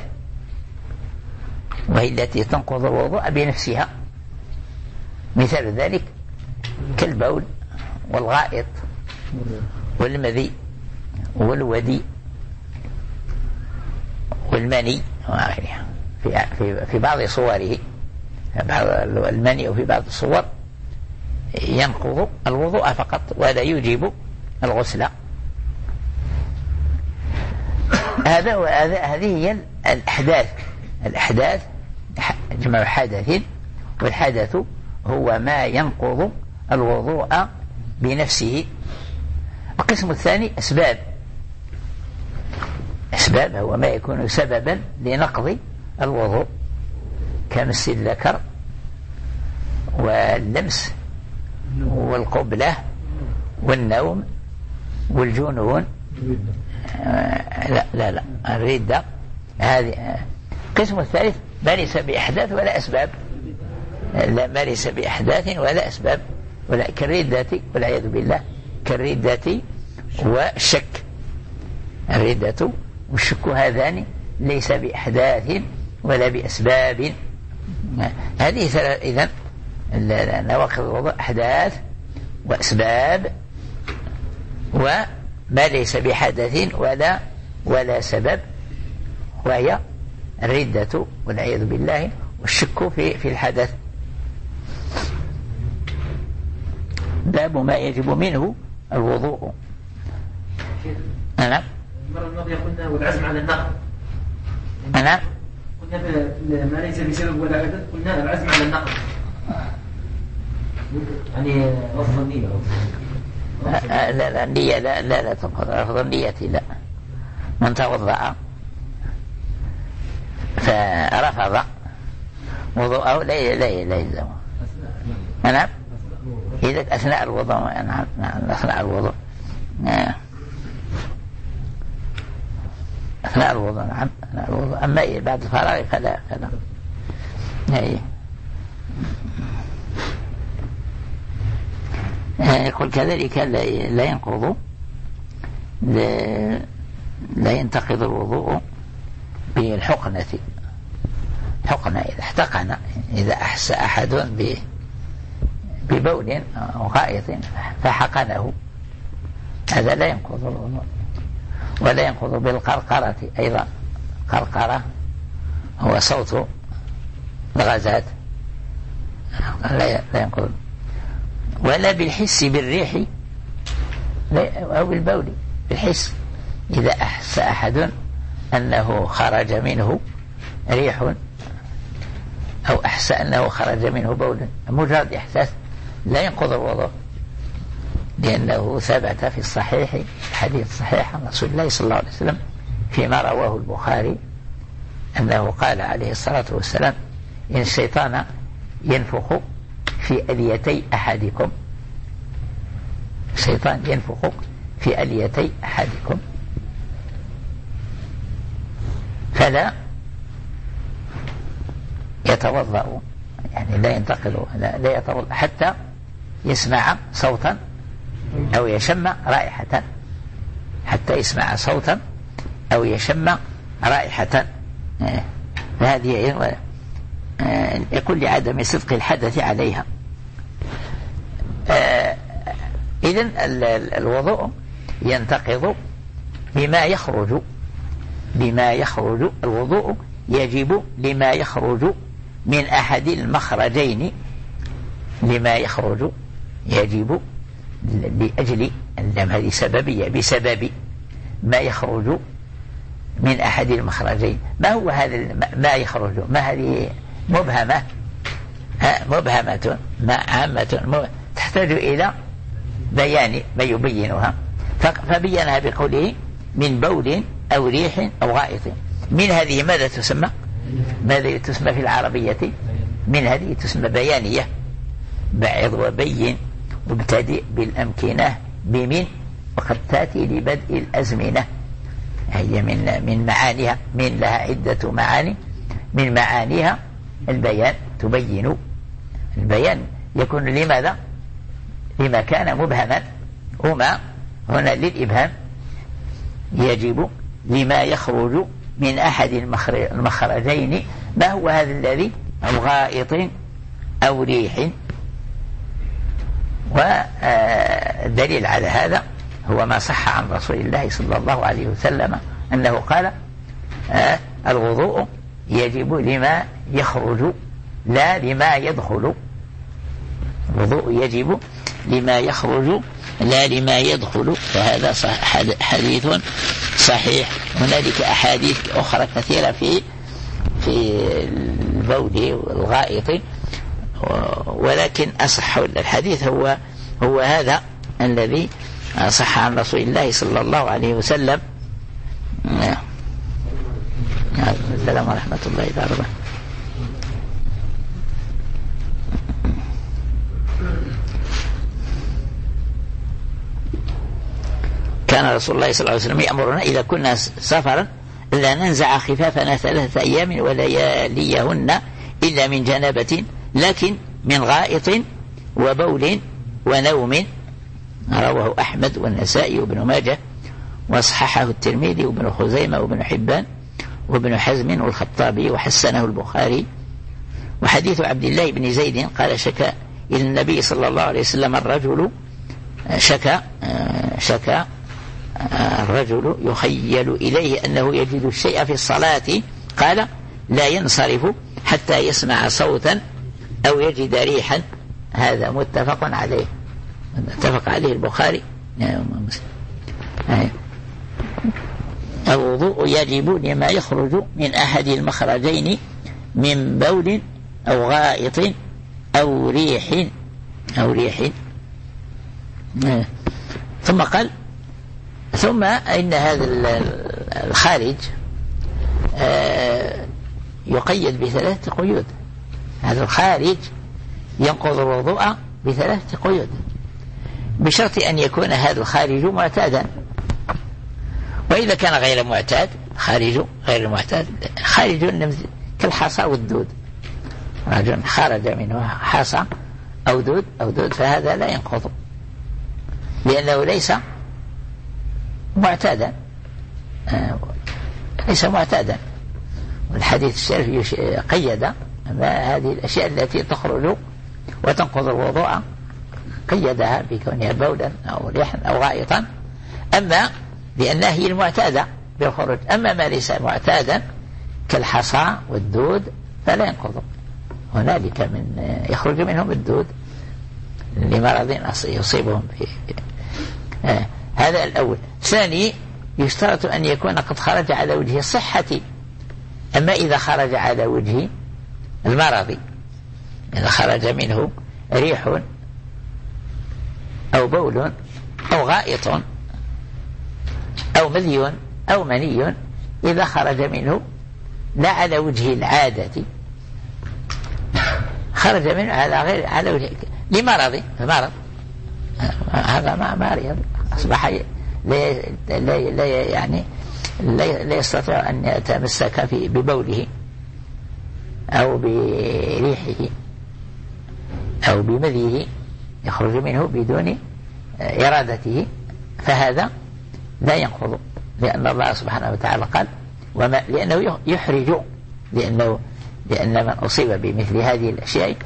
Speaker 1: وهي التي تنقض الوضوء بنفسها، مثال ذلك كالبول والغائط والمذي والودي والمني وآخرها في, في, في بعض صوره. المني وفي بعض الصور ينقض الوضوء فقط ولا يوجب الغسل. هذا وهذا هذه هي الأحداث. الأحداث جمع حدث، والحدث هو ما ينقض الوضوء بنفسه. القسم الثاني أسباب. أسباب هو ما يكون سببا لنقض الوضوء، كمس الذكر واللمس والقبلة والنوم والجنون. آه لا لا لا الردة. هذه القسم الثالث ما ليس بإحداث ولا أسباب، لا ما ليس بإحداث ولا أسباب، ولا كالردة والعياذ بالله، كالردة والشك. الردة والشك هذان ليس بإحداث ولا بأسباب. هذه ثلاث إذن نواقض الوضوء: أحداث وأسباب وما ليس بحدث ولا ولا سبب، وهي الردة والعياذ بالله والشك في في الحدث. باب ما يجب منه الوضوء. نعم.
Speaker 2: المرة الماضية قلنا والعزم على النقض.
Speaker 1: نعم.
Speaker 2: قلنا ما ليس بسبب ولا عدد، قلنا العزم على النقض. يعني رفض النية.
Speaker 1: لا لا النية لا لا لا تنقض. رفض النية لا. من توضأ فرفض وضوءه لا لا لا يلزمه. نعم. إذا أثناء الوضوء. نعم نعم أثناء الوضوء. نعم. أثناء الوضوء. نعم أثناء الوضوء. أما بعد الفراغ فلا فلا. أي. يقول كذلك لا ينقض لا ينتقض الوضوء بالحقنة. حقنة إذا احتقن، إذا أحس أحد ببول أو غائط فحقنه، هذا لا ينقض الوضوء. ولا ينقض بالقرقرة أيضا. قرقرة هو صوت الغازات، لا ينقض. ولا بالحس بالريح أو بالبول. بالحس إذا أحس أحد أنه خرج منه ريح أو أحس أنه خرج منه بول، مجرد إحساس لا ينقض الوضوء، لأنه ثبت في الصحيح الحديث صحيح عن رسول الله صلى الله عليه وسلم فيما رواه البخاري أنه قال عليه الصلاة والسلام: إن الشيطان ينفخ في أليتي أحدكم. الشيطان ينفخ في أليتي أحدكم فلا يتوضأ، يعني لا ينتقل لا, لا يتوضأ حتى يسمع صوتا أو يشم رائحة، حتى يسمع صوتا أو يشم رائحة. فهذه يكون لعدم صدق الحدث عليها. إذن الوضوء ينتقض بما يخرج بما يخرج الوضوء يجب لما يخرج من أحد المخرجين لما يخرج يجب لأجل هذه سببية بسبب ما يخرج من أحد المخرجين. ما هو هذا ما يخرج؟ ما هذه مبهمة مبهمة ما عامة تحتاج إلى بيان ما يبينها، فبينها بقوله من بول أو ريح أو غائط. من هذه ماذا تسمى؟ ماذا تسمى في العربية؟ من هذه تسمى بيانية، بعض وبين وابتدئ بالأمكنة بمن، وقد تأتي لبدء الأزمنة. هي من من معانيها، من لها عدة معاني، من معانيها البيان، تبين. البيان يكون لماذا؟ لما كان مبهما، وما هنا للإبهام. يجب لما يخرج من أحد المخرجين. ما هو هذا الذي؟ أو غائط أو ريح. والدليل على هذا هو ما صح عن رسول الله صلى الله عليه وسلم أنه قال الوضوء يجب لما يخرج لا لما يدخل. الوضوء يجب لما يخرج لا لما يدخل. فهذا حديث صحيح. هنالك أحاديث أخرى كثيرة في في البول والغائط، ولكن أصح الحديث هو هو هذا الذي صح عن رسول الله صلى الله عليه وسلم. السلام ورحمة الله وبركاته. كان رسول الله صلى الله عليه وسلم يأمرنا إذا كنا سفرا إلا ننزع خفافنا ثلاثة أيام ولياليهن إلا من جنابة، لكن من غائط وبول ونوم. رواه أحمد والنسائي وابن ماجه، وصححه الترمذي وابن خزيمة وابن حبان وابن حزم والخطابي، وحسنه البخاري. وحديث عبد الله بن زيد قال شكا إلى النبي صلى الله عليه وسلم الرجل شكا شكا الرجل يخيل إليه أنه يجد الشيء في الصلاة، قال لا ينصرف حتى يسمع صوتا أو يجد ريحا. هذا متفق عليه، اتفق عليه البخاري ومسلم. الوضوء يجب لما يخرج من أحد المخرجين من بول أو غائط أو ريح أو ريح. ثم قال ثم إن هذا الخارج يقيد بثلاثة قيود. هذا الخارج ينقض الوضوء بثلاثة قيود، بشرط أن يكون هذا الخارج معتادا. وإذا كان غير معتاد، خارج غير معتاد، خارج كالحصى والدود، رجل خرج منه حصى أو دود أو دود فهذا لا ينقض، لأنه ليس معتادا ليس معتادا. والحديث الشريف قيد هذه الأشياء التي تخرج وتنقض الوضوء، قيدها بكونها بولا أو ريحا أو غائطا، أما لأنها هي المعتادة بالخروج. أما ما ليس معتادا كالحصى والدود فلا ينقض. هنالك من يخرج منهم الدود لمرض يصيبهم في آه. هذا الأول. ثاني يشترط أن يكون قد خرج على وجه الصحة. أما إذا خرج على وجه المرض، إذا خرج منه ريح أو بول أو غائط أو مذي أو مني، إذا خرج منه لا على وجه العادة، خرج منه على غير على وجه لمرض المرض، هذا ما مريض أصبح لا لا يعني لا, لا يستطيع أن يتمسك في ببوله أو بريحه أو بمذيه، يخرج منه بدون إرادته، فهذا لا ينقض، لأن الله سبحانه وتعالى قال وما لأنه يحرج، لأنه لأن من أصيب بمثل هذه الأشياء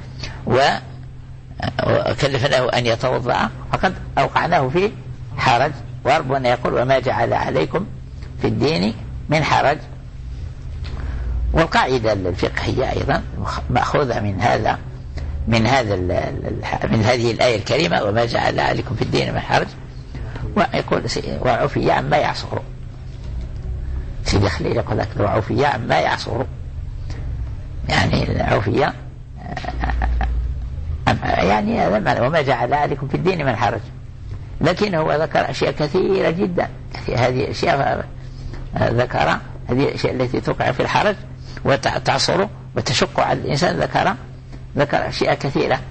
Speaker 1: وكلفناه أن يتوضأ فقد أوقعناه في حرج. وربنا يقول وما جعل عليكم في الدين من حرج. والقاعدة الفقهية أيضا مأخوذة من هذا من هذا من هذه الآية الكريمة وما جعل عليكم في الدين من حرج. ويقول وعفي عما يعصر، سيدي خليل يقول لك وعفي عما يعصر، يعني عفية يعني هذا المعنى وما جعل عليكم في الدين من حرج. لكن هو ذكر أشياء كثيرة جدا، هذه الأشياء ذكر هذه الأشياء التي توقع في الحرج وتعصر وتشق على الإنسان، ذكر ذكر أشياء كثيرة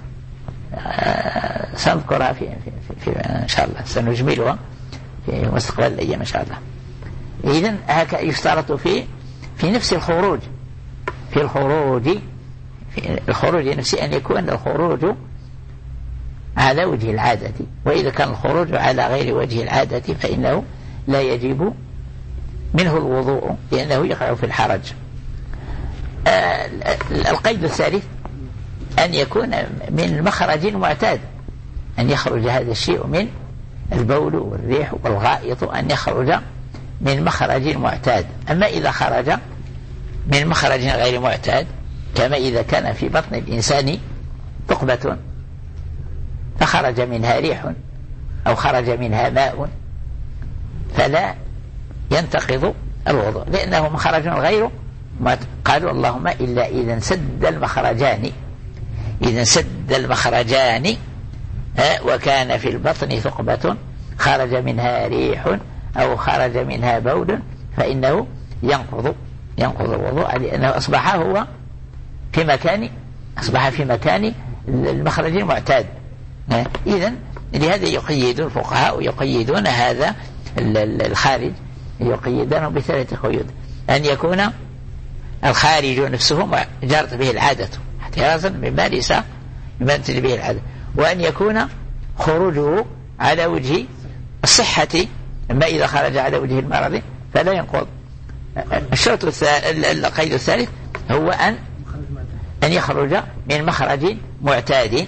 Speaker 1: سنذكرها في, في, في إن شاء الله سنجملها في مستقبل الأيام إن شاء الله. إذن هكذا يشترط في في نفس الخروج في الخروج في الخروج نفسه أن يكون الخروج على وجه العادة، وإذا كان الخروج على غير وجه العادة فإنه لا يجب منه الوضوء لأنه يقع في الحرج. آه القيد الثالث أن يكون من مخرج معتاد، أن يخرج هذا الشيء من البول والريح والغائط، أن يخرج من مخرج معتاد. أما إذا خرج من مخرج غير معتاد كما إذا كان في بطن الإنسان ثقبة فخرج منها ريح أو خرج منها ماء فلا ينتقض الوضوء لأنه مخرج غير معتاد. قالوا اللهم إلا إذا انسد المخرجان، إذا انسد المخرجان وكان في البطن ثقبة خرج منها ريح أو خرج منها بول فإنه ينقض ينقض الوضوء لأنه أصبح هو في مكان أصبح في مكان المخرج المعتاد. إذن لهذا يقيد الفقهاء يقيدون هذا الخارج يقيدونه بثلاثة قيود: أن يكون الخارج نفسه جرت به العادة احترازا مما ليس مما تجري به العادة، وأن يكون خروجه على وجه الصحة، أما إذا خرج على وجه المرض فلا ينقض. الشرط القيد الثالث هو أن أن يخرج من مخرج معتاد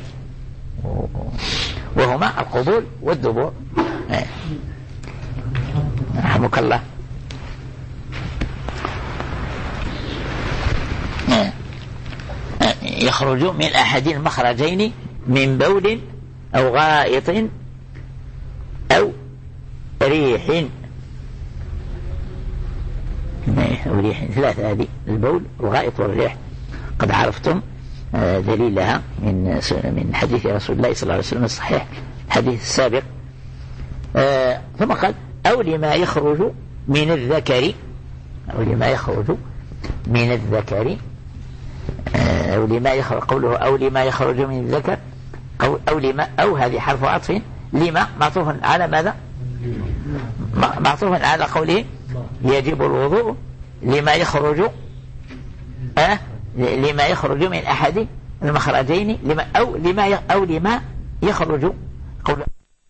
Speaker 1: وهما القبول والدبور. رحمك الله. يخرج من أحد المخرجين من بول أو غائط أو ريح أو ريح ثلاثة، هذه البول والغائط والريح قد عرفتم دليلها من من حديث رسول الله صلى الله عليه وسلم الصحيح الحديث السابق. ثم قال أو لما يخرج من الذكر أو لما يخرج من الذكر أو لما يخرج قوله أو لما يخرج من الذكر أو لما أو هذه حرف عطف لما معطوف على ماذا؟ معطوف على قوله يجب الوضوء لما يخرج أه لما يخرج من أحد المخرجين لما أو لما أو لما يخرج قوله